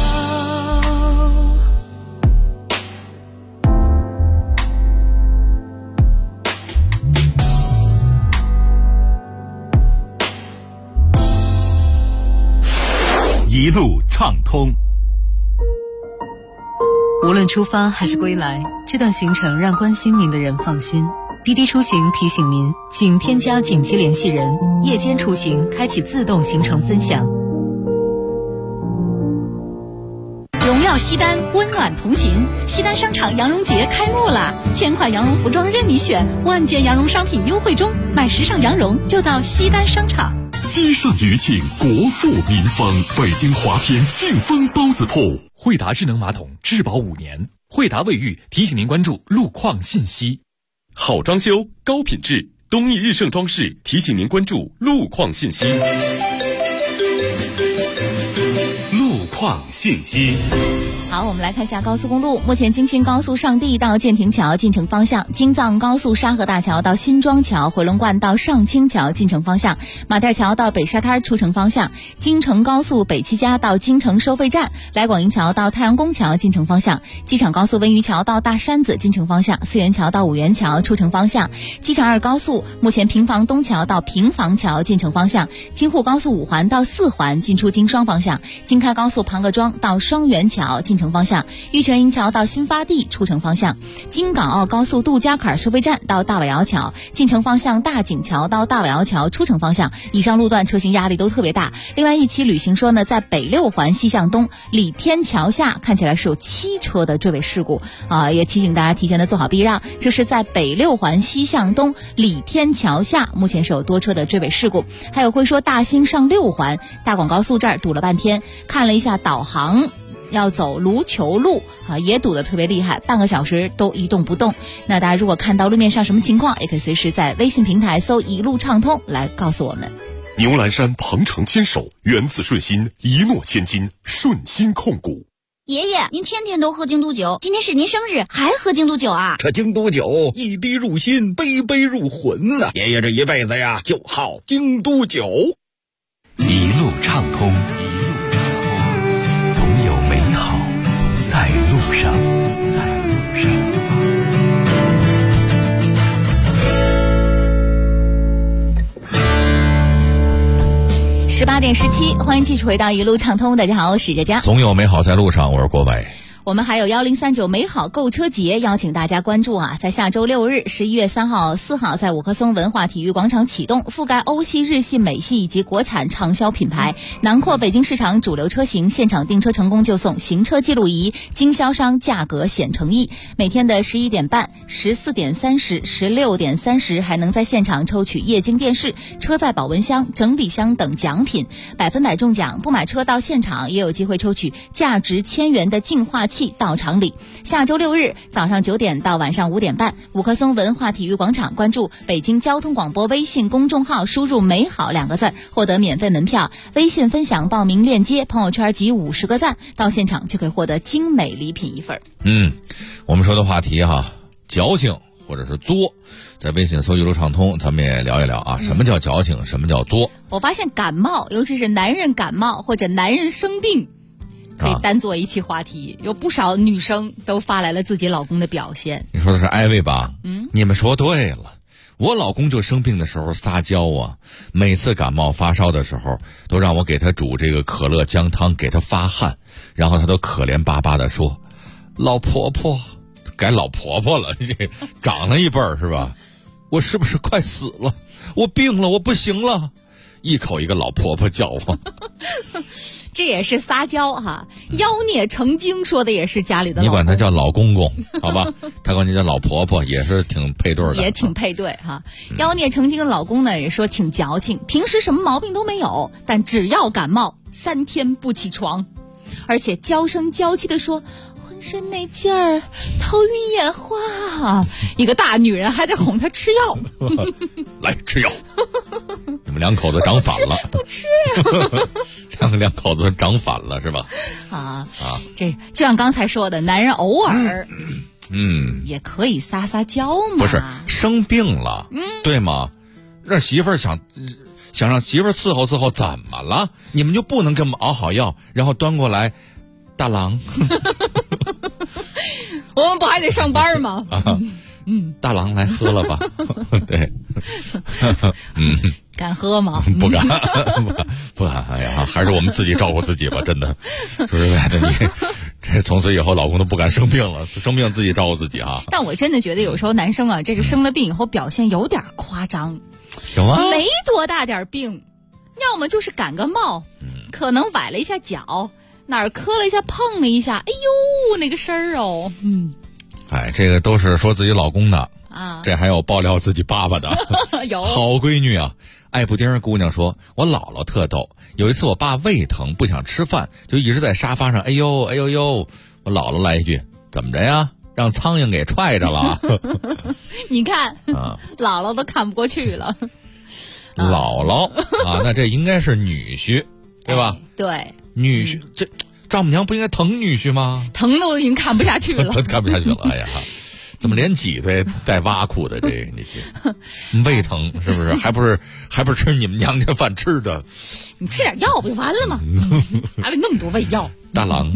一路畅通。 无论出发还是归来，这段行程让关心您的人放心。滴滴出行提醒您，请添加紧急联系人，夜间出行开启自动行程分享。 荣耀西单，温暖同行。西单商场羊绒节开幕了，1000款羊绒服装任你选，万件羊绒商品优惠中，买时尚羊绒就到西单商场。 积善余庆，国富民丰。北京华天庆丰包子铺， 惠达智能马桶质保5年。惠达卫浴提醒您关注路况信息。好装修，高品质，东义日盛装饰提醒您关注路况信息。 路况信息。 好，我们来看一下高速公路。目前京新高速上地到建亭桥进城方向，京藏高速沙河大桥到新庄桥、回龙观到上清桥进城方向，马甸桥到北沙滩出城方向，京承高速北七家到京承收费站，来广营桥到太阳宫桥进城方向，机场高速温榆桥到大山子进城方向，四元桥到五元桥出城方向，机场2高速目前平房东桥到平房桥进城方向，京沪高速5环到4环进出京双方向，京开高速庞各庄到双元桥进城方向，玉泉营桥到新发地出城方向，京港澳高速杜家坎收费站到大尾窑桥进城方向，大井桥到大尾窑桥出城方向，以上路段车型压力都特别大。另外一期旅行说呢，在北6环西向东李天桥下看起来是有7车的追尾事故也提醒大家提前的做好避让。这是在北6环西向东李天桥下目前是有多车的追尾事故。还有会说大兴上6环大广高速这儿堵了半天，看了一下导航要走卢球路也堵得特别厉害，半个小时都一动不动。那大家如果看到路面上什么情况，也可以随时在微信平台搜一路畅通来告诉我们。 牛栏山鹏程牵手，源自顺心，一诺千金，顺心控股。 爷爷，您天天都喝京都酒，今天是您生日还喝京都酒啊？ 这京都酒一滴入心，杯杯入魂呐！爷爷这一辈子呀，就好京都酒。 一路畅通，总有美好在路上， 18点17，欢迎继续回到一路畅通。大家好，我是佳佳。 总有美好在路上，我是郭伟。 我们还有1039美好购车节，邀请大家关注在下周6日11月3号、4号在五棵松文化体育广场启动，覆盖欧系、日系、美系以及国产畅销品牌，囊括北京市场主流车型，现场订车成功就送行车记录仪，经销商价格显诚意。每天的11点半、14点30、16点30还能在现场抽取液晶电视、车载保温箱、整理箱等奖品，100%中奖。不买车到现场也有机会抽取价值1000元的净化器到场里。下周6日早上9点到晚上5点半，五棵松文化体育广场，关注北京交通广播微信公众号，输入美好2个字，获得免费门票，微信分享报名链接，朋友圈集50个赞，到现场就可以获得精美礼品1份。 我们说的话题矫情或者是作，在微信搜一路畅通，咱们也聊一聊什么叫矫情，什么叫作。 我发现感冒，尤其是男人感冒或者男人生病，可以单做一期话题，有不少女生都发来了自己老公的表现。 你说的是艾薇吧？你们说对了，我老公就生病的时候撒娇每次感冒发烧的时候都让我给他煮这个可乐姜汤给他发汗，然后他都可怜巴巴的说，老婆婆，改老婆婆了，长了一辈儿是吧？我是不是快死了？我病了，我不行了，一口一个老婆婆叫我。 这也是撒娇妖孽成精说的也是家里的老公， 你管他叫老公公好吧，他管你叫老婆婆也是挺配对的， 也挺配对妖孽成精的老公呢也说挺矫情，平时什么毛病都没有，但只要感冒3天不起床。 而且娇声娇气地说浑身没劲儿，头晕眼花。一个大女人还得哄她吃药。 来吃药。你们两口子长反了。 不吃。 两口子长反了是吧？ 这就像刚才说的，男人偶尔也可以撒撒娇嘛。 不是生病了，对吗？让媳妇儿想让媳妇儿伺候伺候，怎么了？你们就不能给我们熬好药，然后端过来，大郎。 我们不还得上班吗？ 大郎来喝了吧。对。 敢喝吗？ 不敢。不敢。哎呀，还是我们自己照顾自己吧，真的。说实在的，你这从此以后老公都不敢生病了，生病自己照顾自己啊。 但我真的觉得有时候男生啊，这个生了病以后表现有点夸张。 有啊， 没多大点病，要么就是感个冒，可能崴了一下脚，哪儿磕了一下碰了一下，哎呦那个声儿哦。 这个都是说自己老公的啊， 这还有爆料自己爸爸的。 有好闺女啊。爱布丁姑娘说，我姥姥特逗，有一次我爸胃疼不想吃饭，就一直在沙发上哎呦哎呦呦，我姥姥来一句，怎么着呀，让苍蝇给踹着了。 你看姥姥都看不过去了。 姥姥那这应该是女婿对吧？ 对， 女婿。这丈母娘不应该疼女婿吗？ 疼的我已经看不下去了。 看不下去了。哎呀，怎么连挤兑带挖苦的？这胃疼是不是？还不是吃你们娘家饭吃的？ 你吃点药不就完了吗？哪里那么多胃药？ 大郎。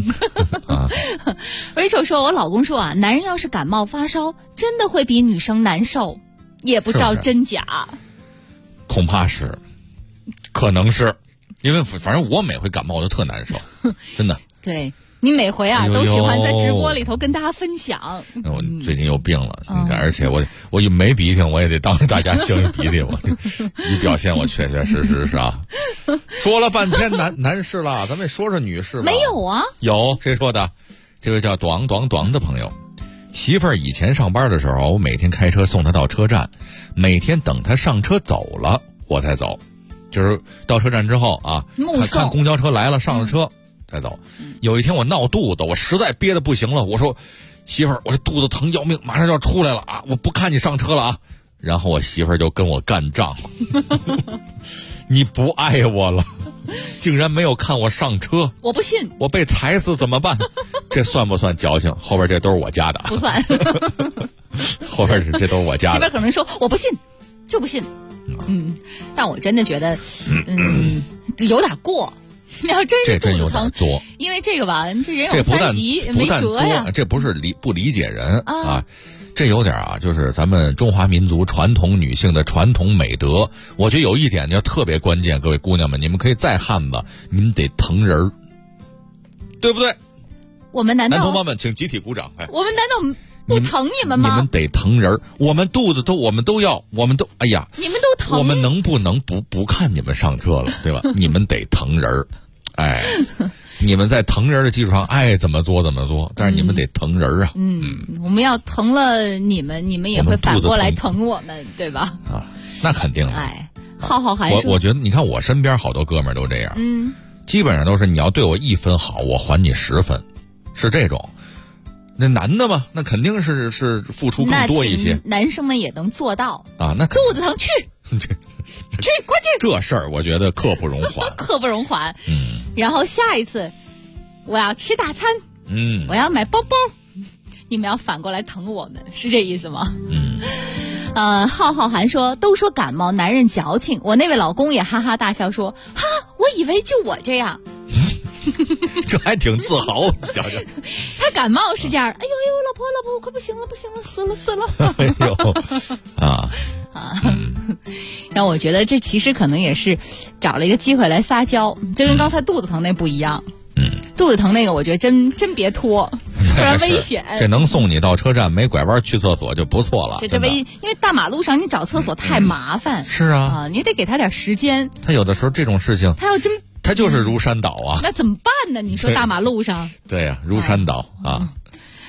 Rachel 说，我老公说啊，男人要是感冒发烧，真的会比女生难受，也不知道真假。 恐怕是，可能是，因为反正我每回感冒我都特难受，真的。 对。你每回啊都喜欢在直播里头跟大家分享。 我最近又病了，你看，而且我一没鼻涕，我也得当着大家擤一鼻涕。我一表现，我确确实实是啊。说了半天男士了，咱们说说女士吧。 没有啊？ 有，谁说的？这个叫短的朋友，媳妇儿以前上班的时候，我每天开车送她到车站，每天等她上车走了我才走，就是到车站之后啊，看公交车来了上了车。才走。有一天我闹肚子，我实在憋得不行了，我说媳妇儿，我这肚子疼要命，马上就要出来了啊，我不看你上车了啊。然后我媳妇儿就跟我干仗。你不爱我了，竟然没有看我上车， 我不信， 我被踩死怎么办？这算不算矫情？后边这都是我家的。 不算。 后边这都是我家的。 媳妇儿可能说我不信就不信。但我真的觉得有点过。你要真是肚子疼，因为这个吧，这人有三急，没辙呀。 这不是不理解人啊，这有点啊，就是咱们中华民族传统女性的传统美德。我觉得有一点要特别关键，各位姑娘们，你们可以再汉子，你们得疼人儿，对不对？ 我们难道男同胞们请集体鼓掌！ 我们难道不疼你们吗？ 你们得疼人儿，我们肚子我们都要，我们都哎呀， 你们都疼， 我们能不能不看你们上车了，对吧？你们得疼人儿。哎，你们在疼人的基础上爱怎么做怎么做，但是你们得疼人啊。 我们要疼了你们也会反过来疼我们，对吧？ 啊，那肯定的。 哎，浩还说， 我觉得你看我身边好多哥们儿都这样，基本上都是你要对我1分好，我还你10分，是这种。那男的嘛，那肯定是付出更多一些。 男生们也能做到啊，那肚子疼去。去过去， 这事儿我觉得刻不容缓， 刻不容缓。然后下一次我要吃大餐，我要买包包，你们要反过来疼我们，是这意思吗？浩还说，都说感冒男人矫情，我那位老公也哈哈大笑说，哈，我以为就我这样。 这还挺自豪，讲讲。 他感冒是这样，哎呦，老婆，我快不行了，死了。 哎呦， 让我觉得这其实可能也是找了一个机会来撒娇，就跟刚才肚子疼那不一样。肚子疼那个，我觉得真别拖，不然危险。 这能送你到车站，没拐弯去厕所就不错了。 因为大马路上你找厕所太麻烦。 是啊， 你得给他点时间。 他有的时候这种事情，他就是如山倒啊。 那怎么办呢？你说大马路上？ 对呀，如山倒啊。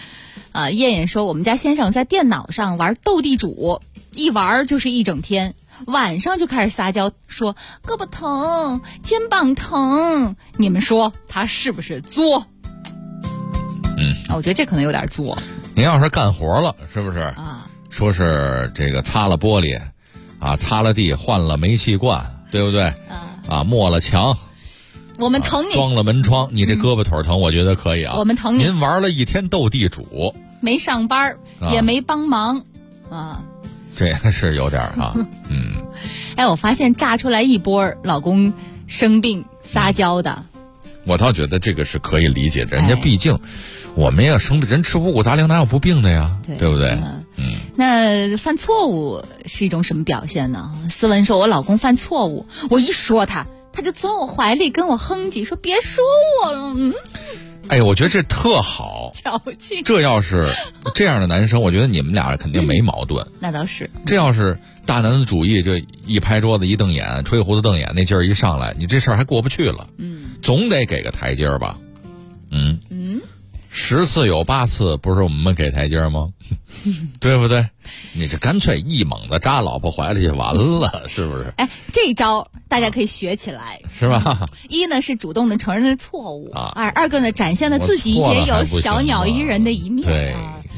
燕燕说，我们家先生在电脑上玩斗地主，一玩就是一整天， 晚上就开始撒娇，说胳膊疼、肩膀疼。你们说他是不是作？我觉得这可能有点作。 您要是干活了，是不是啊？说是这个擦了玻璃，啊，擦了地，换了煤气罐，对不对？啊，抹了墙。 我们疼你， 装了门窗，你这胳膊腿疼，我觉得可以啊。 我们疼你。 您玩了一天斗地主， 没上班，也没帮忙啊， 这是有点啊。 哎，我发现炸出来一波老公生病撒娇的， 我倒觉得这个是可以理解的，人家毕竟我们也生病，人吃五谷杂粮哪有不病的呀，对不对？ 那犯错误是一种什么表现呢？思文说，我老公犯错误，我一说他就钻我怀里跟我哼唧，说别说我了。 哎，我觉得这特好， 矫情。 这要是这样的男生，我觉得你们俩肯定没矛盾。 那倒是。 这要是大男子主义，就一拍桌子一瞪眼，吹胡子瞪眼，那劲儿一上来，你这事儿还过不去了。总得给个台阶儿吧。10次有8次不是我们给台阶儿吗？对不对？你这干脆一猛子扎老婆怀里就完了，是不是？ 哎，这招大家可以学起来， 是吧？ 一呢是主动的承认了错误，二个呢展现了自己也有小鸟依人的一面。 对，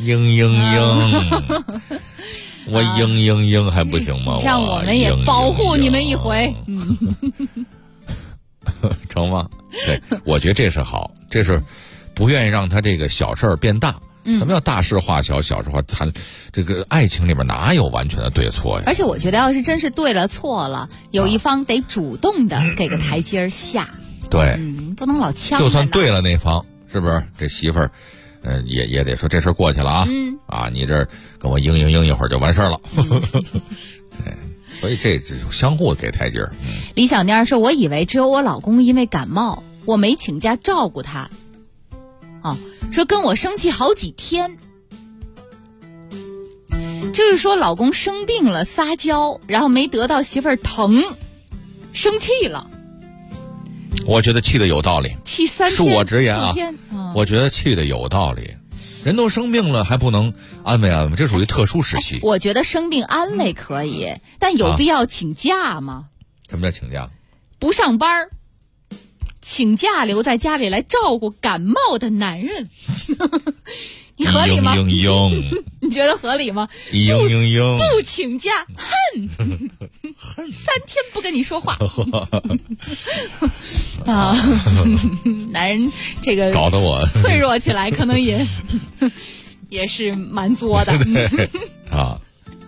我嘤还不行吗？ 让我们也保护你们一回。 成吗？对，我觉得这是好，这是不愿意让他这个小事儿变大。什么叫大事化小，小事化谈？这个爱情里面哪有完全的对错呀？ 而且我觉得，要是真是对了错了，有一方得主动的给个台阶下。 对， 不能老呛。 就算对了那方，是不是这媳妇儿，也得说这事儿过去了啊。你这跟我嘤一会儿就完事儿了。对，所以这相互给台阶儿。 李小妮说：“我以为只有我老公因为感冒，我没请假照顾他。说跟我生气好几天，就是说老公生病了撒娇，然后没得到媳妇儿疼，生气了。 我觉得气的有道理， 气3天恕我直言啊， 我觉得气的有道理。人都生病了还不能安慰安慰，这属于特殊时期。 我觉得生病安慰可以，但有必要请假吗？ 什么叫请假？ 不上班。请假留在家里来照顾感冒的男人，你合理吗？你觉得合理吗？不请假，恨3天不跟你说话啊！男人这个搞得我脆弱起来，可能也是蛮作的啊。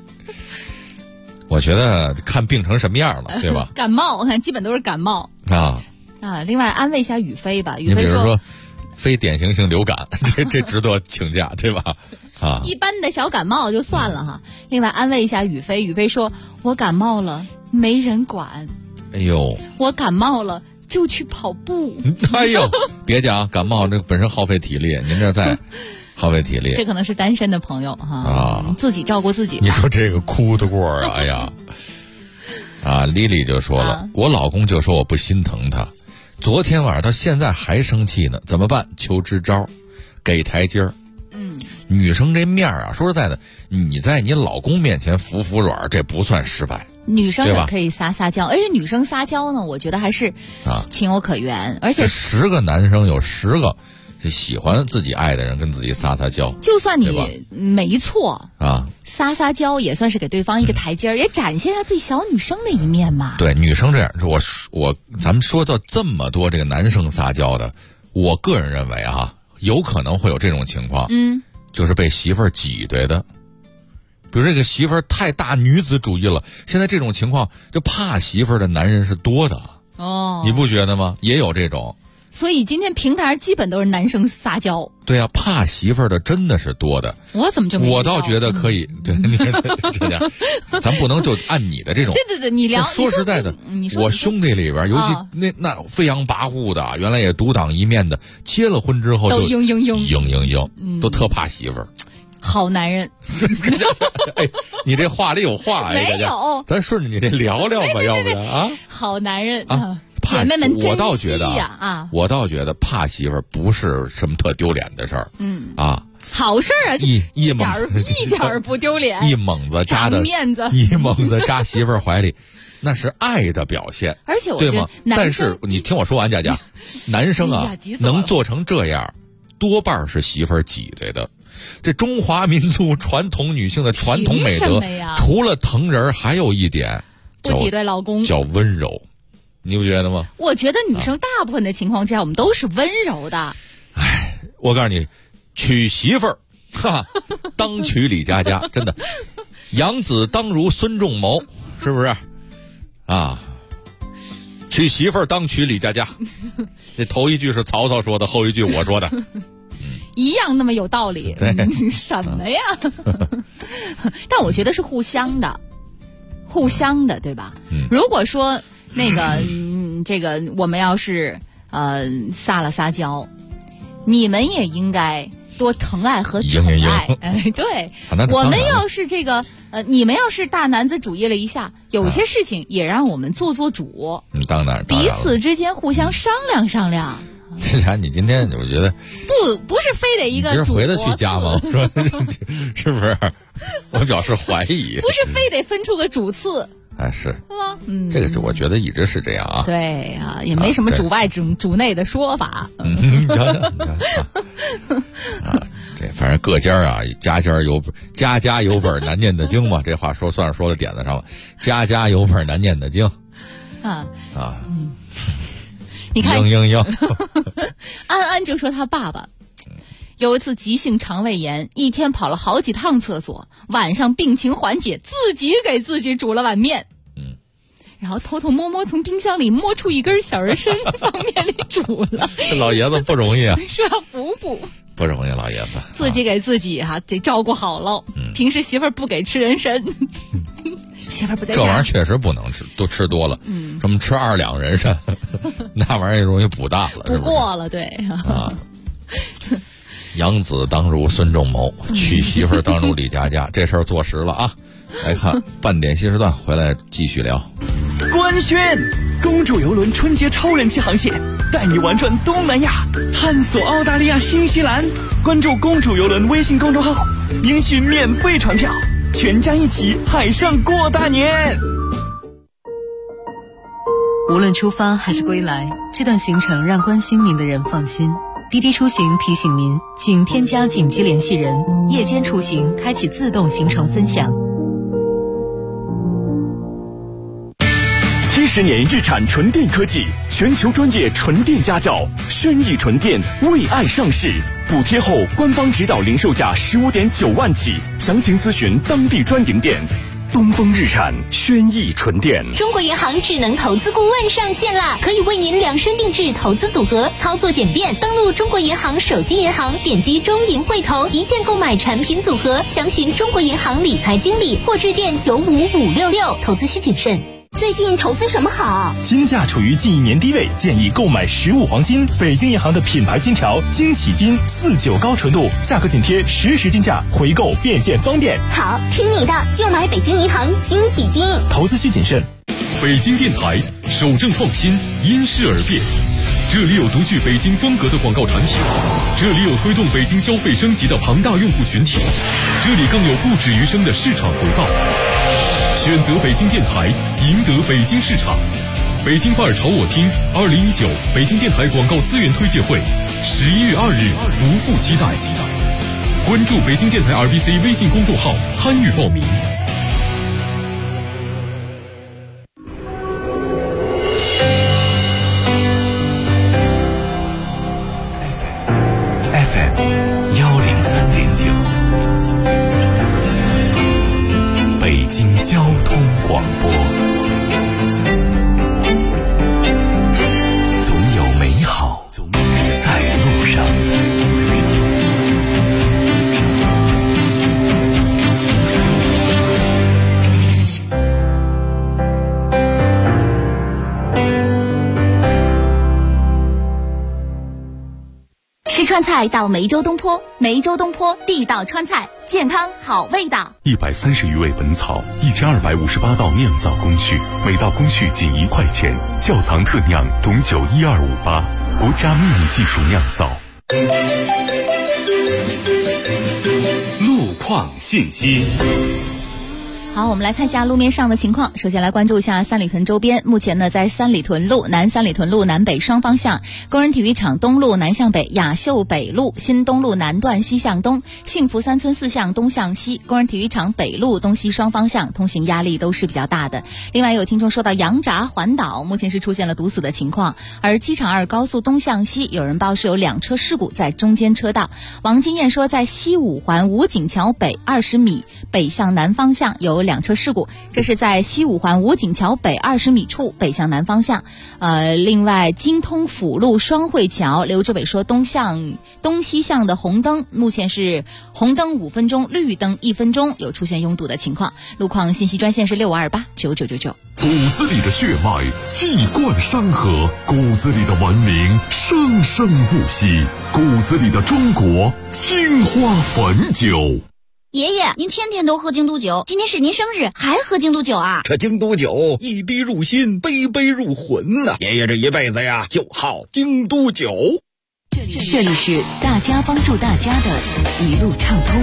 我觉得看病成什么样了，对吧？ 感冒，我看基本都是感冒另外安慰一下宇飞吧。宇飞你比如说非典型性流感，这值得请假，对吧？ 一般的小感冒就算了哈。另外安慰一下宇飞，宇飞说：“我感冒了，没人管。” 哎呦， 我感冒了就去跑步。 哎呦，别讲感冒，这本身耗费体力，您这在耗费体力。 这可能是单身的朋友自己照顾自己。 你说这个哭得过啊？哎呀，丽丽就说了，我老公就说我不心疼他。昨天晚上到现在还生气呢，怎么办？求支招，给台阶儿。女生这面儿说实在的，你在你老公面前服软，这不算失败。 女生也可以撒娇，而且女生撒娇呢，我觉得还是情有可原。而且 10个男生有10个就喜欢自己爱的人跟自己撒娇， 就算你没错撒娇也算是给对方一个台阶儿，也展现一下自己小女生的一面嘛。 对，女生这样，咱们说到这么多这个男生撒娇的，我个人认为有可能会有这种情况，就是被媳妇儿挤兑的。比如这个媳妇儿太大女子主义了，现在这种情况就怕媳妇儿的男人是多的你不觉得吗？也有这种。 所以今天平台上基本都是男生撒娇。 对啊，怕媳妇儿的真的是多的。 我怎么就没？ 我倒觉得可以。对，这样，咱不能就按你的这种。 对，你聊。 说实在的，我兄弟里边，尤其那飞扬跋扈的，原来也独当一面的，结了婚之后就嘤，都特怕媳妇儿。 好男人。 哎，你这话里有话没有？ 咱顺着你这聊聊吧，要不然好男人姐妹们珍惜我倒觉得怕媳妇儿不是什么特丢脸的事儿。 好事啊， 一点不丢脸， 一猛子扎的面子， 一猛子扎媳妇儿怀里，那是爱的表现。 而且我觉得对吗？但是你听我说完，佳佳，男生啊能做成这样，多半是媳妇儿挤兑的。这中华民族传统女性的传统美德，除了疼人，还有一点不挤兑老公， 叫温柔。你不觉得吗？ 我觉得女生大部分的情况之下，我们都是温柔的。 哎，我告诉你，娶媳妇儿，哈，当娶李佳佳，真的，养子当如孙仲谋，是不是？啊，娶媳妇儿当娶李佳佳，这头一句是曹操说的，后一句我说的。 一样那么有道理，什么呀？但我觉得是互相的，对吧？如果说那个这个我们要是撒了撒娇，你们也应该多疼爱和宠爱。哎，对，我们要是这个你们要是大男子主义了一下，有些事情也让我们做主。 当然， 彼此之间互相商量商量。 这啥？你今天我觉得不是非得一个主回得去家吗？是不是？我表示怀疑。 不是非得分出个主次。 哎，是吗？这个是我觉得一直是这样啊。 对啊，也没什么主外主内的说法。 你看啊，这反正各家啊，家家有本难念的经嘛。这话算是说到点子上了，家家有本难念的经。 你看， 嘤安安就说他爸爸有一次急性肠胃炎，一天跑了好几趟厕所，晚上病情缓解，自己给自己煮了碗面，然后偷偷摸摸从冰箱里摸出一根小人参放面里煮了。 这老爷子不容易啊， 是要补不容易，老爷子自己给自己得照顾好了。平时媳妇儿不给吃人参。媳妇儿不在家， 这玩意儿确实不能吃，都吃多了。什么吃2两人参，那玩意儿也容易补大了， 不过了，对啊。养子当如孙仲谋，娶媳妇儿当如李佳佳，这事儿坐实了啊！来看半点新时段，回来继续聊。 官宣：公主游轮春节超人气航线，带你玩转东南亚，探索澳大利亚、新西兰。关注公主游轮微信公众号，领取免费船票。全家一起海上过大年。 无论出发还是归来，这段行程让关心您的人放心。滴滴出行提醒您，请添加紧急联系人，夜间出行开启自动行程分享。 70年日产纯电科技，全球专业纯电家教，轩逸纯电为爱上市，补贴后官方指导零售价15.9万起，详情咨询当地专营店。东风日产轩逸纯电。 中国银行智能投资顾问上线啦，可以为您量身定制投资组合，操作简便。登录中国银行手机银行，点击中银汇投，一键购买产品组合，详询中国银行理财经理或致电95566。投资需谨慎。最近投资什么好？ 金价处于近1年低位，建议购买实物黄金。北京银行的品牌金条惊喜金49高纯度，价格紧贴实时金价，回购变现方便。 好，听你的，就买北京银行惊喜金。 投资需谨慎。 北京电台守正创新，因势而变。这里有独具北京风格的广告产品，这里有推动北京消费升级的庞大用户群体，这里更有不止余生的市场回报。选择北京电台，赢得北京市场。北京范儿朝我听2019北京电台广告资源推介会，11月2日不负期待。关注北京电台 RBC 微信公众号参与报名。 FM 103.9，北京交通广播，总有美好在路上。 吃川菜到梅州东坡，梅州东坡地道川菜，健康好味道。 130余味本草，1258道酿造工序，每道工序仅1块钱，窖藏特酿董酒12588，国家秘密技术酿造。 创信息。 好，我们来看一下路面上的情况。首先来关注一下三里屯周边。目前呢，在三里屯路、南三里屯路南北双方向、工人体育场东路南向北、雅秀北路、新东路南段西向东、幸福三村四向东向西、工人体育场北路东西双方向通行压力都是比较大的。另外有听众说到羊闸环岛目前是出现了堵死的情况，而机场2高速东向西有人报是有2车事故在中间车道。王金燕说在西五环武警桥北20米北向南方向有2车事故，这是在西五环武警桥北20米处北向南方向。另外京通辅路双汇桥，刘志伟说东西向的红灯目前是红灯5分钟，绿灯1分钟，有出现拥堵的情况。路况信息专线是65289999。 骨子里的血脉气贯山河，骨子里的文明生生不息，骨子里的中国青花汾酒。 爷爷，您天天都喝京都酒，今天是您生日，还喝京都酒啊？ 这京都酒一滴入心，杯杯入魂呐！爷爷这一辈子呀，就好京都酒。 这里是大家帮助大家的一路畅通。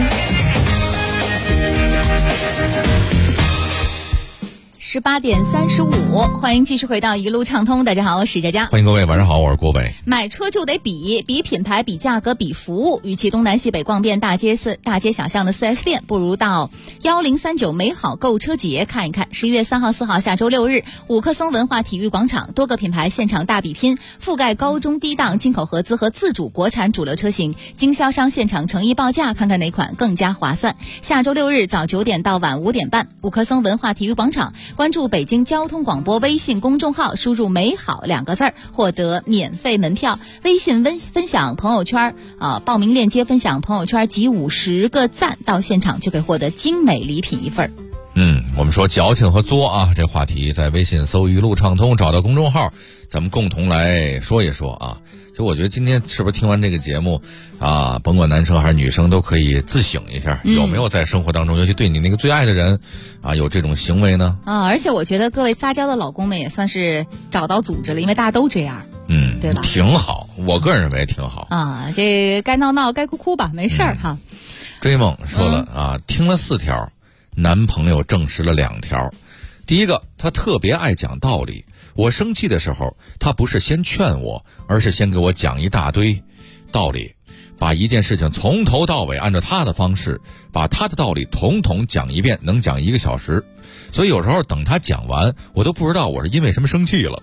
18点35，欢迎继续回到一路畅通。大家好，我是佳佳。 欢迎各位，晚上好，我是郭伟。 买车就得比品牌、比价格、比服务。与其东南西北逛遍大街小巷的 4S 店，不如到1039美好购车节看一看。11月3号、4号，下周6日，五棵松文化体育广场，多个品牌现场大比拼，覆盖高中低档、进口合资和自主国产主流车型，经销商现场诚意报价，看看哪款更加划算。下周6日早9点到晚5点半，五棵松文化体育广场。关注北京交通广播微信公众号，输入美好2个字，获得免费门票。微信分享朋友圈报名链接分享朋友圈集50个赞，到现场就可以获得精美礼品1份。 我们说矫情和作啊，这话题在微信搜一路畅通，找到公众号，咱们共同来说一说啊。就我觉得今天是不是听完这个节目啊，甭管男生还是女生都可以自省一下，有没有在生活当中，尤其对你那个最爱的人啊，有这种行为呢？ 而且我觉得各位撒娇的老公们也算是找到组织了，因为大家都这样，对吧？ 挺好，我个人认为挺好啊。这该闹闹该哭哭吧，没事儿哈。 追梦说了听了4条，男朋友证实了2条。第一个，他特别爱讲道理。我生气的时候，他不是先劝我，而是先给我讲一大堆道理，把一件事情从头到尾按照他的方式，把他的道理统统讲一遍，能讲1个小时。所以有时候等他讲完，我都不知道我是因为什么生气了。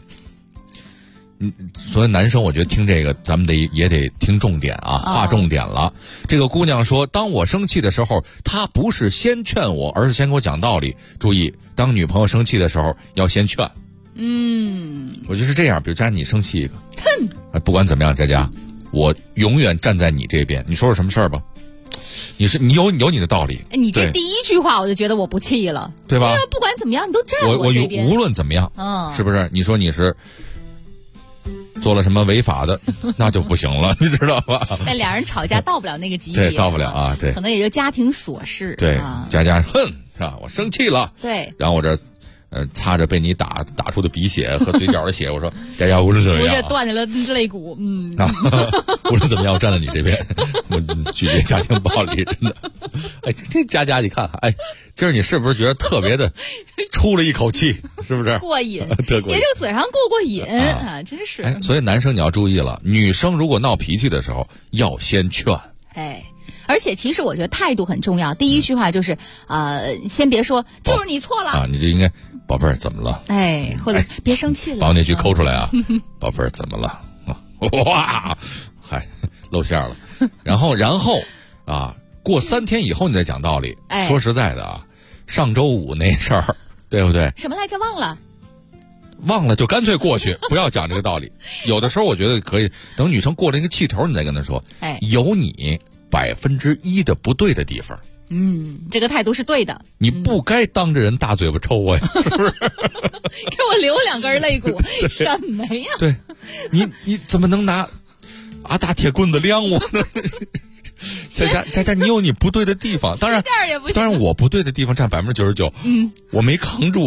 所以男生我觉得听这个咱们也得听重点啊，划重点了。这个姑娘说，当我生气的时候，他不是先劝我，而是先给我讲道理。注意，当女朋友生气的时候要先劝。我觉得是这样。比如佳，你生气一个，不管怎么样，佳佳，我永远站在你这边。你说说什么事儿吧？你有你的道理。 你这第一句话我就觉得我不气了， 对吧？ 不管怎么样，你都站我这边。 无论怎么样，是不是？你说你是做了什么违法的，那就不行了，你知道吧？ 那俩人吵架到不了那个级别， 对，到不了啊，对， 可能也就家庭琐事。 对，佳佳恨是吧？我生气了。 对， 然后我这擦着被你打出的鼻血和嘴角的血，我说佳佳，无论怎么样， 扶着断了肋骨， 无论怎么样，我站在你这边，我拒绝家庭暴力，真的。这佳佳，你看看，今儿你是不是觉得特别的出了一口气，是不是过瘾？ 特过瘾， 也就嘴上过瘾啊，真是。 所以男生你要注意了，女生如果闹脾气的时候要先劝。 而且其实我觉得态度很重要。第一句话就是先别说就是你错了啊，你就应该宝贝儿怎么了？ 或者别生气了， 把我那句抠出来啊，宝贝儿怎么了？哇，露馅了。然后过3天以后你再讲道理。说实在的上周5那事儿，对不对？ 什么来着？ 忘了就干脆过去，不要讲这个道理。有的时候我觉得可以等女生过了那个气头，你再跟她说，有你1%的不对的地方。 这个态度是对的。 你不该当着人大嘴巴抽我呀，是不是？ 给我留2根肋骨，什么呀？ 对，你怎么能拿大铁棍子量我呢？佳佳，你有你不对的地方，当然我不对的地方占99%，我没扛住。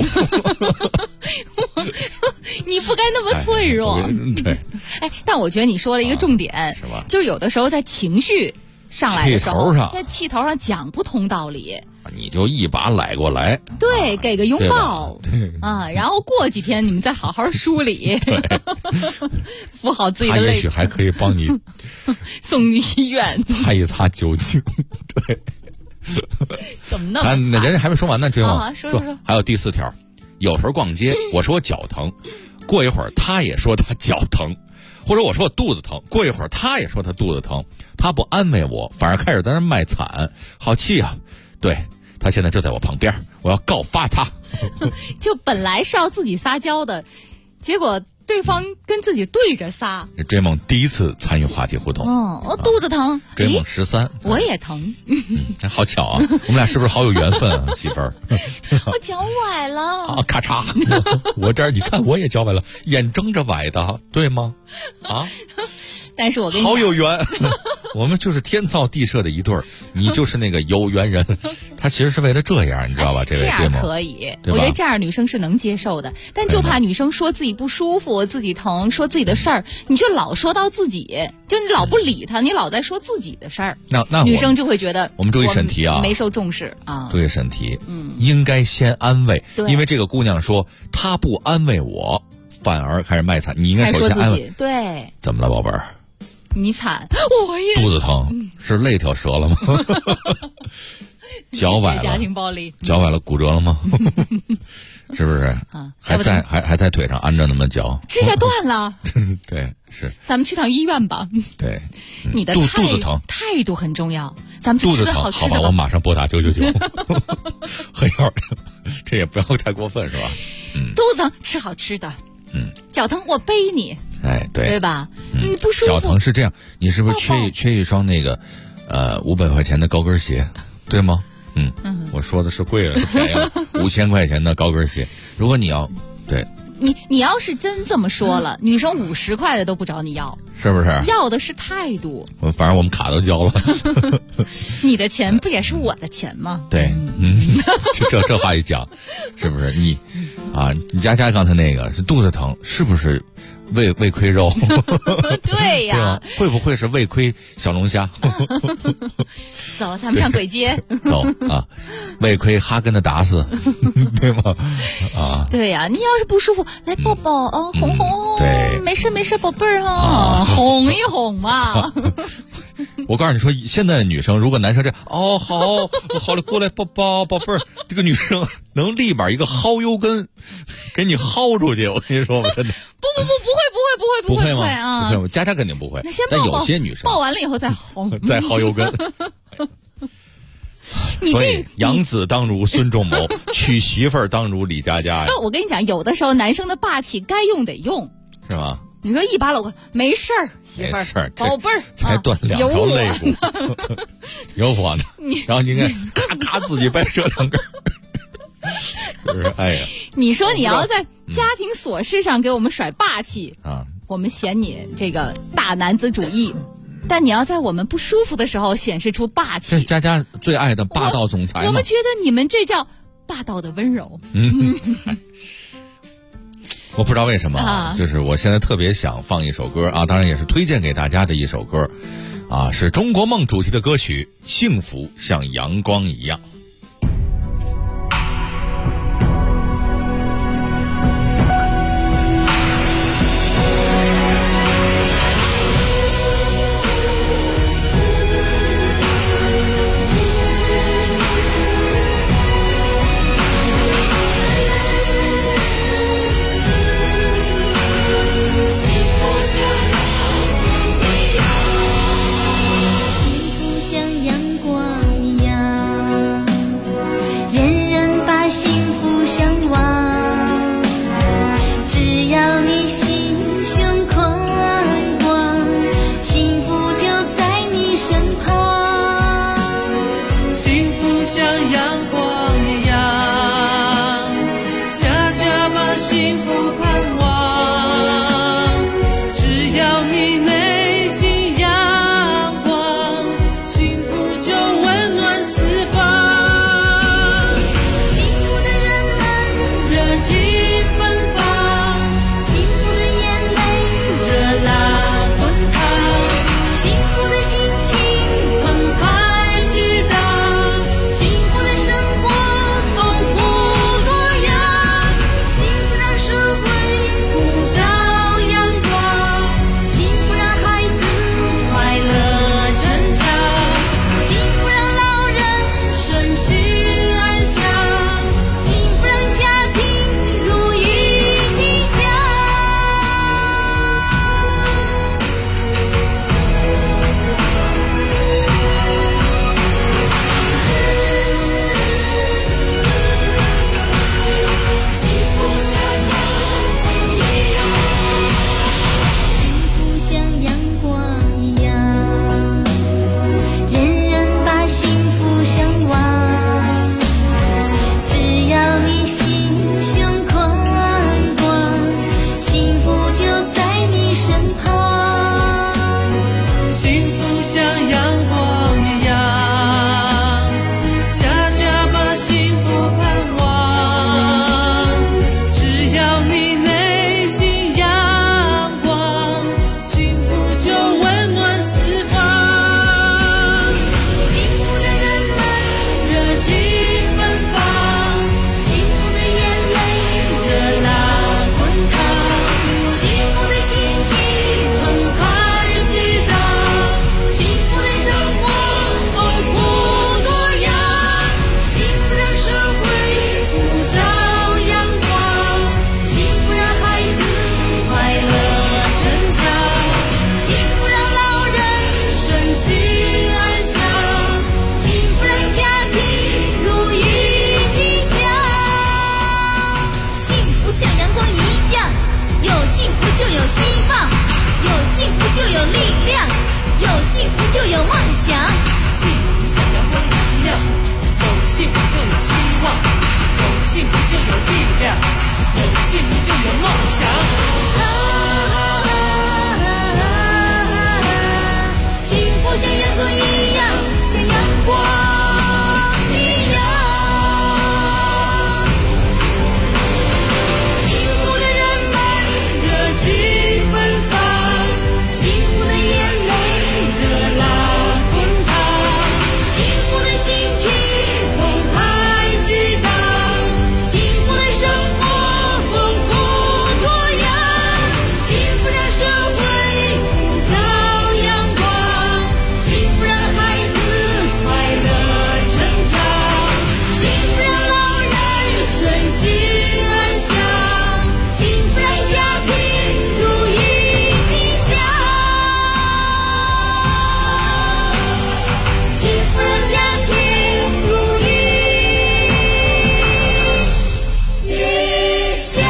你不该那么脆弱。 对， 但我觉得你说了一个重点，就是有的时候在情绪上来的时候， 气头上在气头上讲不通道理， 你就一把揽过来， 对，给个拥抱啊，然后过几天你们再好好梳理，敷好自己的他泪， 也许还可以帮你送你医院， 擦一擦酒精，对。 怎么那么惨？ 那人家还没说完呢，追梦、 说。 还有第4条，有时候逛街，我说我脚疼，过一会儿他也说他脚疼，或者我说我肚子疼，过一会儿他也说他肚子疼，他不安慰我，反而开始在那卖惨，好气啊！对，他现在就在我旁边，我要告发他。 就本来是要自己撒娇的，结果对方跟自己对着撒。 追梦第一次参与话题互动。 我肚子疼。 追梦13， 我也疼。 好巧啊！我们俩是不是好有缘分啊，媳妇儿？ 我脚崴了。 啊！咔嚓！我这儿你看我也脚崴了，眼睁着崴的，对吗？啊！ 但是我跟你讲好有缘，我们就是天造地设的一对儿，你就是那个有缘人。他其实是为了这样，你知道吧？这位这样可以，我觉得这样女生是能接受的，但就怕女生说自己不舒服、自己疼，说自己的事儿，你就老说到自己，就你老不理她，你老在说自己的事儿， 那女生就会觉得我们注意审题啊， 没受重视啊。 注意审题，应该先安慰，因为这个姑娘说她不安慰我，反而开始卖惨，你应该首先安慰。 对， 怎么了，宝贝儿？ 你惨，我也肚子疼，是肋条折了吗？脚崴了， 家庭暴力， 脚崴了，骨折了吗？是不是？还在腿上安着那么脚， 指甲断了。 对，是。 咱们去趟医院吧。 对， 你的肚子疼， 态度很重要。咱们去吃顿好吃的吧。 好吧，我马上拨打999。很有，这也不要太过分，是吧？ 肚子疼，吃好吃的。脚疼我背你。 哎， 对吧？你不舒服。 脚疼是这样，你是不是缺一双那个500块钱的高跟鞋，对吗？我说的是贵了，是便宜了，5000块钱的高跟鞋。如果你要，对， 你要是真这么说了，女生50块的都不找你要， 是不是？ 要的是态度。 反正我们卡都交了。 你的钱不也是我的钱吗？ 对，这话一讲，是不是你佳佳刚才那个是肚子疼，是不是胃亏肉？ 对呀， 会不会是胃亏小龙虾？ 走，咱们上簋街。 走啊，胃亏哈根的达斯，对吗？啊， 对呀，你要是不舒服，来抱抱啊，哄哄。 对， 没事，宝贝儿哈，哄一哄嘛。 我告诉你说，现在的女生如果男生这好了，过来抱抱宝贝儿，这个女生能立马一个薅油根给你薅出去。我跟你说，我真的不会啊！不会，佳佳肯定不会。但有些女生抱完了以后再薅， 再薅油根。所以养子当如孙仲谋，娶媳妇儿当如李佳佳呀。 我跟你讲，有的时候男生的霸气该用得用， 是吗？ 你说一把搂过，没事儿，媳妇儿，宝贝儿， 才断2条肋骨，有我呢。然后你应该咔咔自己掰折2根。是不是？哎呀， 你说你要在家庭琐事上给我们甩霸气啊，我们嫌你这个大男子主义。但你要在我们不舒服的时候显示出霸气， 这是佳佳最爱的霸道总裁。 我们觉得你们这叫霸道的温柔。 我不知道为什么就是我现在特别想放一首歌啊，当然也是推荐给大家的一首歌啊，是中国梦主题的歌曲《幸福像阳光一样》。 幸福的心情澎就有梦想。 幸福像阳光一样，有幸福就有希望，有幸福就有力量，有幸福就有梦想。 幸福像阳光一样，像阳光一样。幸福的人们热情奔放，幸福的眼泪热浪滚烫，幸福的心情澎湃激荡，幸福的生活丰富多样，幸福让社会普照阳光，幸福让孩子快乐成长，幸福让老人身心安详，幸福让家庭如意吉祥，幸福让家庭如意吉祥。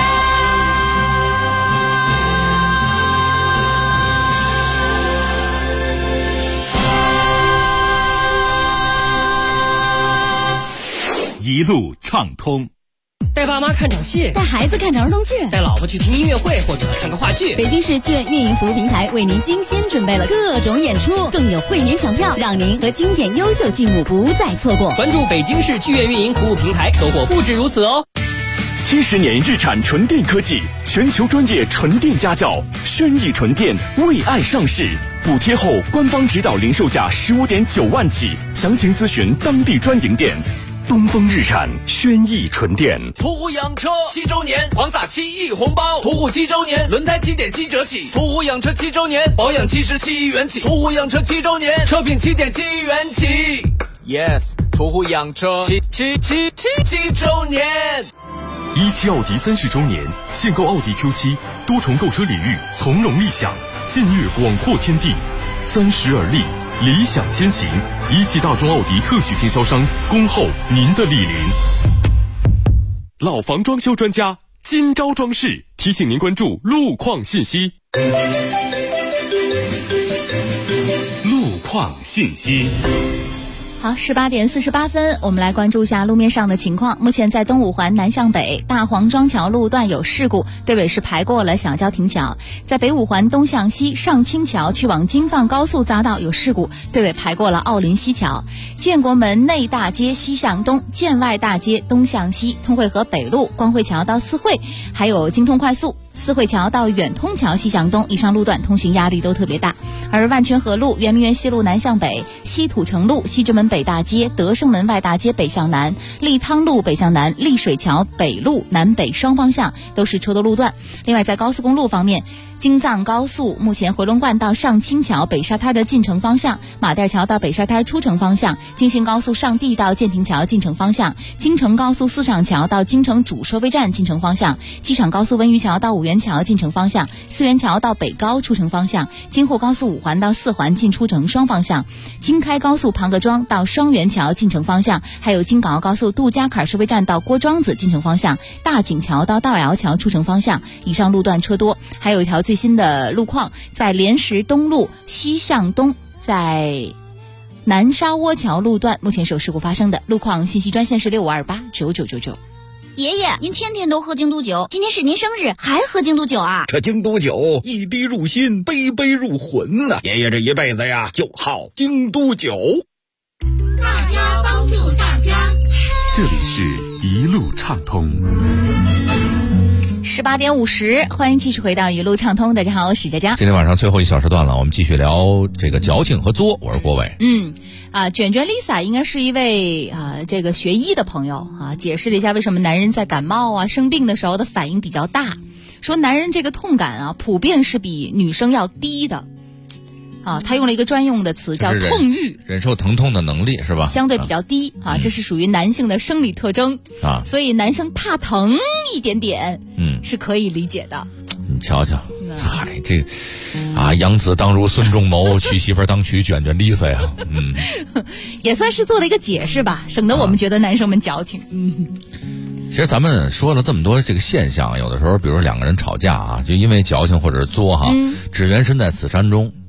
一路畅通。 带爸妈看场戏， 带孩子看场儿童剧， 带老婆去听音乐会或者看个话剧。 北京市剧院运营服务平台为您精心准备了各种演出，更有会员抢票，让您和经典优秀剧目不再错过。 关注北京市剧院运营服务平台，收获不止如此哦。 70年日产纯电科技，全球专业纯电家教，轩逸纯电为爱上市，补贴后官方指导零售价15.9万起，详情咨询当地专营店。东风日产轩逸纯电。 途虎养车7周年，狂撒7亿红包。途虎7周年，轮胎7.7折起。途虎养车7周年，保养77亿元起。途虎养车7周年，车品7.7亿元起。Yes， 途虎养车7周年。 17奥迪30周年，限购奥迪 Q7，多重购车礼遇从容立享，近悦广阔天地，30而立，理想先行。17大众奥迪特许经销商，恭候您的莅临。老房装修专家金高装饰提醒您关注路况信息。路况信息。 好，18点48分，我们来关注一下路面上的情况。目前在东五环南向北大黄庄桥路段有事故，队尾是排过了小郊亭桥。在北五环东向西上清桥去往京藏高速匝道有事故，队尾排过了奥林西桥。建国门内大街西向东，建外大街东向西，通惠河北路光惠桥到四惠，还有京通快速四惠桥到远通桥西向东，以上路段通行压力都特别大。而万泉河路圆明园西路南向北，西土城路西直门北大街德胜门外大街北向南，利汤路北向南，丽水桥北路南北双方向都是车多路段。另外在高速公路方面，京藏高速目前回龙观到上清桥北沙滩的进城方向，马甸桥到北沙滩出城方向，京新高速上地到建亭桥进城方向，京承高速四上桥到京承主收费站进城方向，机场高速文榆桥到五元桥进城方向，四元桥到北高出城方向，京沪高速五环到四环进出城双方向，京开高速庞各庄到双元桥进城方向，还有京港澳高速杜家坎收费站到郭庄子进城方向，大井桥到道窑桥出城方向，以上路段车多。还有一条最新的路况，在莲石东路西向东，在南沙窝桥路段目前是有事故发生的。路况信息专线是6528999999。 爷爷，您天天都喝京都酒，今天是您生日，还喝京都酒啊？ 这京都酒一滴入心，杯杯入魂呐！爷爷这一辈子呀，就好京都酒。 大家帮助大家， 这里是一路畅通。 18点50，欢迎继续回到一路畅通。大家好，我是佳佳。 今天晚上最后一小时段了，我们继续聊这个矫情和作。我是郭伟。 卷卷 Lisa 应该是一位这个学医的朋友解释了一下为什么男人在感冒生病的时候的反应比较大。说男人这个痛感普遍是比女生要低的。他用了一个专用的词叫痛欲， 忍受疼痛的能力是吧？ 相对比较低这是属于男性的生理特征所以男生怕疼一点点是可以理解的。 你瞧瞧，嗨，这养子当如孙仲谋，娶媳妇当娶卷卷 Lisa 呀， 也算是做了一个解释吧，省得我们觉得男生们矫情。 其实咱们说了这么多这个现象，有的时候比如说两个人吵架就因为矫情或者是作只缘身在此山中。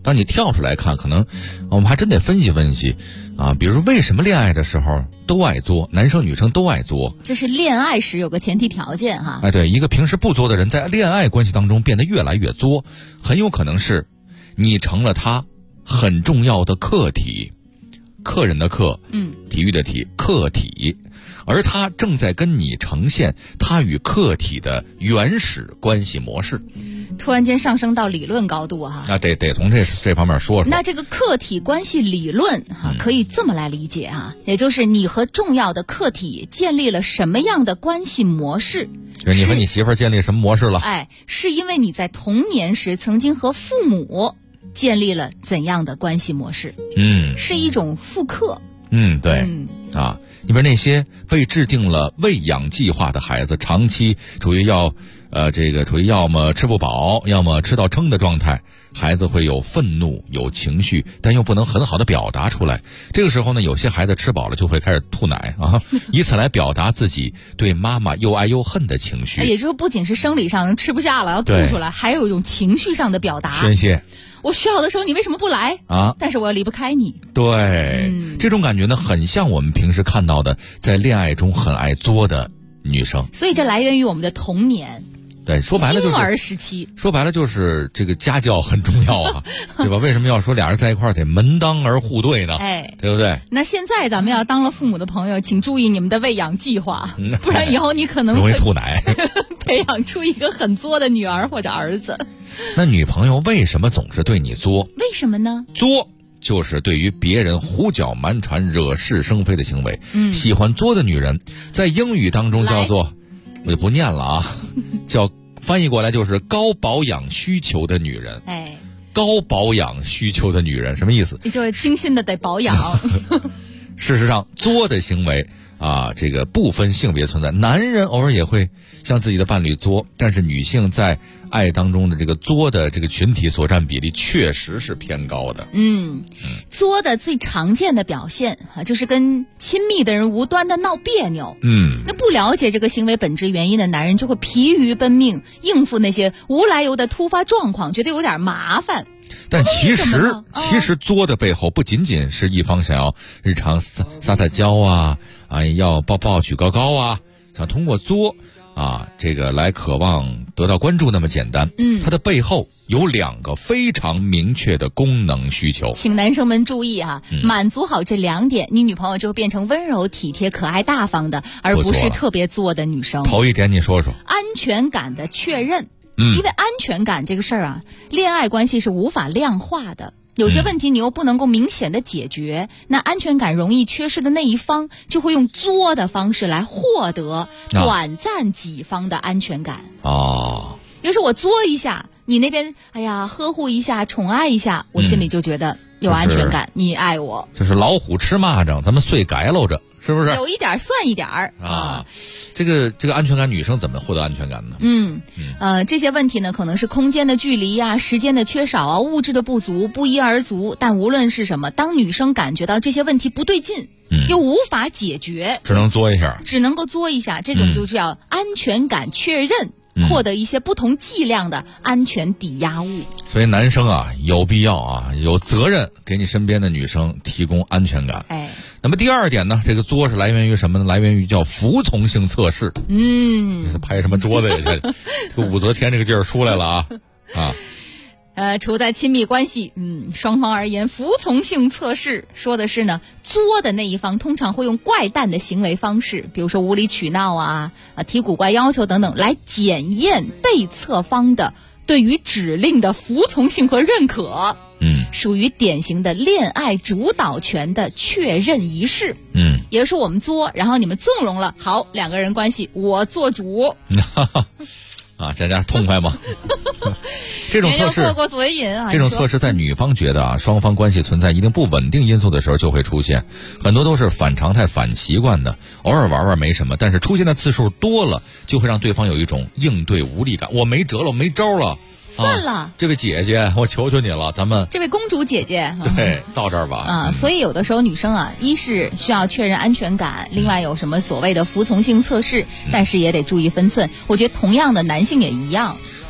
当你跳出来看，可能我们还真得分析分析啊。比如说为什么恋爱的时候都爱作，男生女生都爱作？ 这是恋爱时有个前提条件哈。 哎，对，一个平时不作的人，在恋爱关系当中变得越来越作，很有可能是你成了他很重要的客体，客人的客，体育的体，客体，而他正在跟你呈现他与客体的原始关系模式。 突然间上升到理论高度哈。 啊，得从这方面说说。 那这个客体关系理论哈，可以这么来理解哈，也就是你和重要的客体建立了什么样的关系模式。 你和你媳妇儿建立什么模式了？ 哎，是因为你在童年时曾经和父母建立了怎样的关系模式？是一种复刻。 对。啊，你比如那些被制定了喂养计划的孩子，长期处于要么吃不饱，要么吃到撑的状态，孩子会有愤怒，有情绪，但又不能很好的表达出来。这个时候呢，有些孩子吃饱了就会开始吐奶啊，以此来表达自己对妈妈又爱又恨的情绪。 也就是不仅是生理上吃不下了要吐出来，还有一种情绪上的表达， 宣泄。 我需要的时候你为什么不来啊？但是我要离不开你。 对，这种感觉呢，很像我们平时看到的在恋爱中很爱作的女生。 所以这来源于我们的童年。 对，说白了就是婴儿时期。 说白了就是这个家教很重要啊，对吧？为什么要说俩人在一块儿得门当而户对呢？ 哎， 对不对？ 那现在咱们要当了父母的朋友，请注意你们的喂养计划，不然以后你可能容易吐奶， 培养出一个很作的女儿或者儿子。 那女朋友为什么总是对你作？ 为什么呢？ 作就是对于别人胡搅蛮缠、惹是生非的行为。喜欢作的女人，在英语当中叫做，我就不念了啊，叫翻译过来就是高保养需求的女人。 哎， 高保养需求的女人什么意思？ 也就是精心的得保养。 事实上，作的行为啊，这个不分性别存在，男人偶尔也会向自己的伴侣作，但是女性在爱当中的这个作的这个群体所占比例确实是偏高的。 作的最常见的表现啊，就是跟亲密的人无端的闹别扭。那不了解这个行为本质原因的男人就会疲于奔命，应付那些无来由的突发状况，觉得有点麻烦。 但其实作的背后不仅仅是一方想要日常撒娇啊，要抱举高啊，想通过作啊这个来渴望得到关注那么简单。它的背后有两个非常明确的功能需求， 请男生们注意啊，满足好这2点，你女朋友就变成温柔体贴可爱大方的，而不是特别作的女生。 头一点你说说。 安全感的确认。因为安全感这个事儿啊，恋爱关系是无法量化的，有些问题你又不能够明显的解决，那安全感容易缺失的那一方就会用作的方式来获得短暂己方的安全感。比如说我作一下，你那边呵护一下，宠爱一下，我心里就觉得有安全感，你爱我。 就是老虎吃蚂蚱，咱们碎改搂着，是不是？ 有一点算一点啊。这个安全感，女生怎么获得安全感呢？ 这些问题呢，可能是空间的距离啊，时间的缺少啊，物质的不足，不一而足。但无论是什么，当女生感觉到这些问题不对劲，又无法解决， 只能作一下， 只能够作一下，这种就叫安全感确认。获得一些不同剂量的安全抵押物。 所以男生啊，有必要啊，有责任给你身边的女生提供安全感。那么第二点呢，这个作是来源于什么呢？来源于叫服从性测试。拍什么桌子呀？这武则天这个劲儿出来了啊！ 处在亲密关系，双方而言，服从性测试说的是呢，作的那一方通常会用怪诞的行为方式，比如说无理取闹啊，提古怪要求等等，来检验被测方的对于指令的服从性和认可。属于典型的恋爱主导权的确认仪式。也就是我们作，然后你们纵容了，好，两个人关系我做主。 佳佳痛快吗？这种测试过过嘴瘾啊！ 这种测试在女方觉得双方关系存在一定不稳定因素的时候就会出现，很多都是反常态、反习惯的，偶尔玩玩没什么，但是出现的次数多了，就会让对方有一种应对无力感。我没辙了，我没招了。 算了， 这位姐姐，我求求你了，咱们这位公主姐姐， 对，到这儿吧。 所以有的时候女生啊，一是需要确认安全感，另外有什么所谓的服从性测试，但是也得注意分寸。我觉得同样的男性也一样。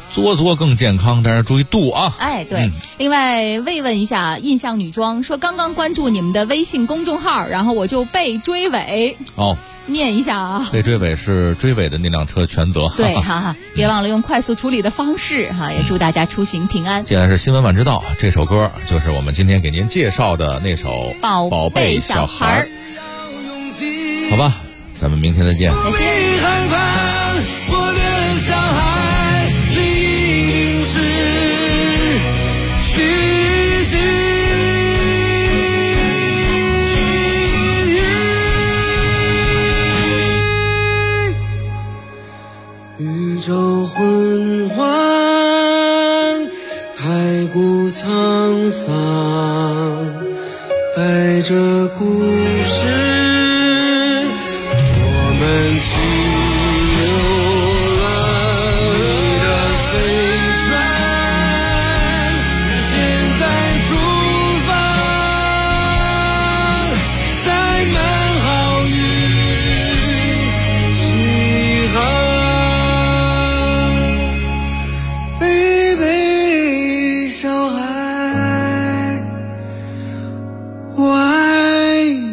嘬更健康，但是注意度啊。 哎，对。另外慰问一下印象女装，说刚刚关注你们的微信公众号，然后我就被追尾。 哦， 念一下啊。 被追尾是追尾的那辆车全责。 对，哈哈，别忘了用快速处理的方式哈，也祝大家出行平安。 接下来是新闻晚知道，这首歌就是我们今天给您介绍的那首《宝贝小孩》。好吧，咱们明天再见。 再见。 我的小孩你一定是奇迹。宇宙昏黄，太古沧桑，带着故事。我们停留了你的飞船，现在出发，载满好运起航。贝小孩，我爱你。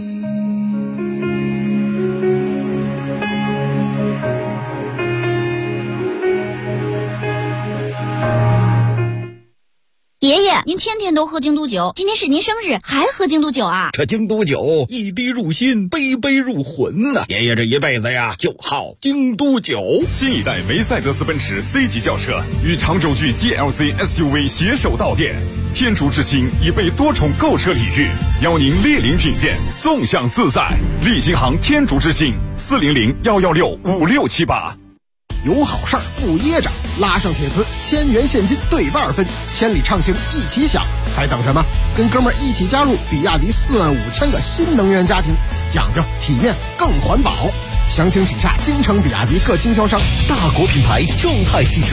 爷爷，您天天都喝京都酒，今天是您生日，还喝京都酒啊？ 这京都酒一滴入心，杯杯入魂呐！爷爷这一辈子呀，就好京都酒。 新一代梅赛德斯奔驰 C 级轿车与长轴距 GLC SUV 携手到店，天竺之星已被多重购车礼遇，邀您莅临品鉴，纵享自在。立新行天竺之星400-116-5678。 有好事儿不噎着，拉上铁磁，1000元现金对半分，千里畅行一起享，还等什么？跟哥们儿一起加入比亚迪45000个新能源家庭，讲究体面更环保。详情请下京城比亚迪各经销商。 大国品牌众泰汽车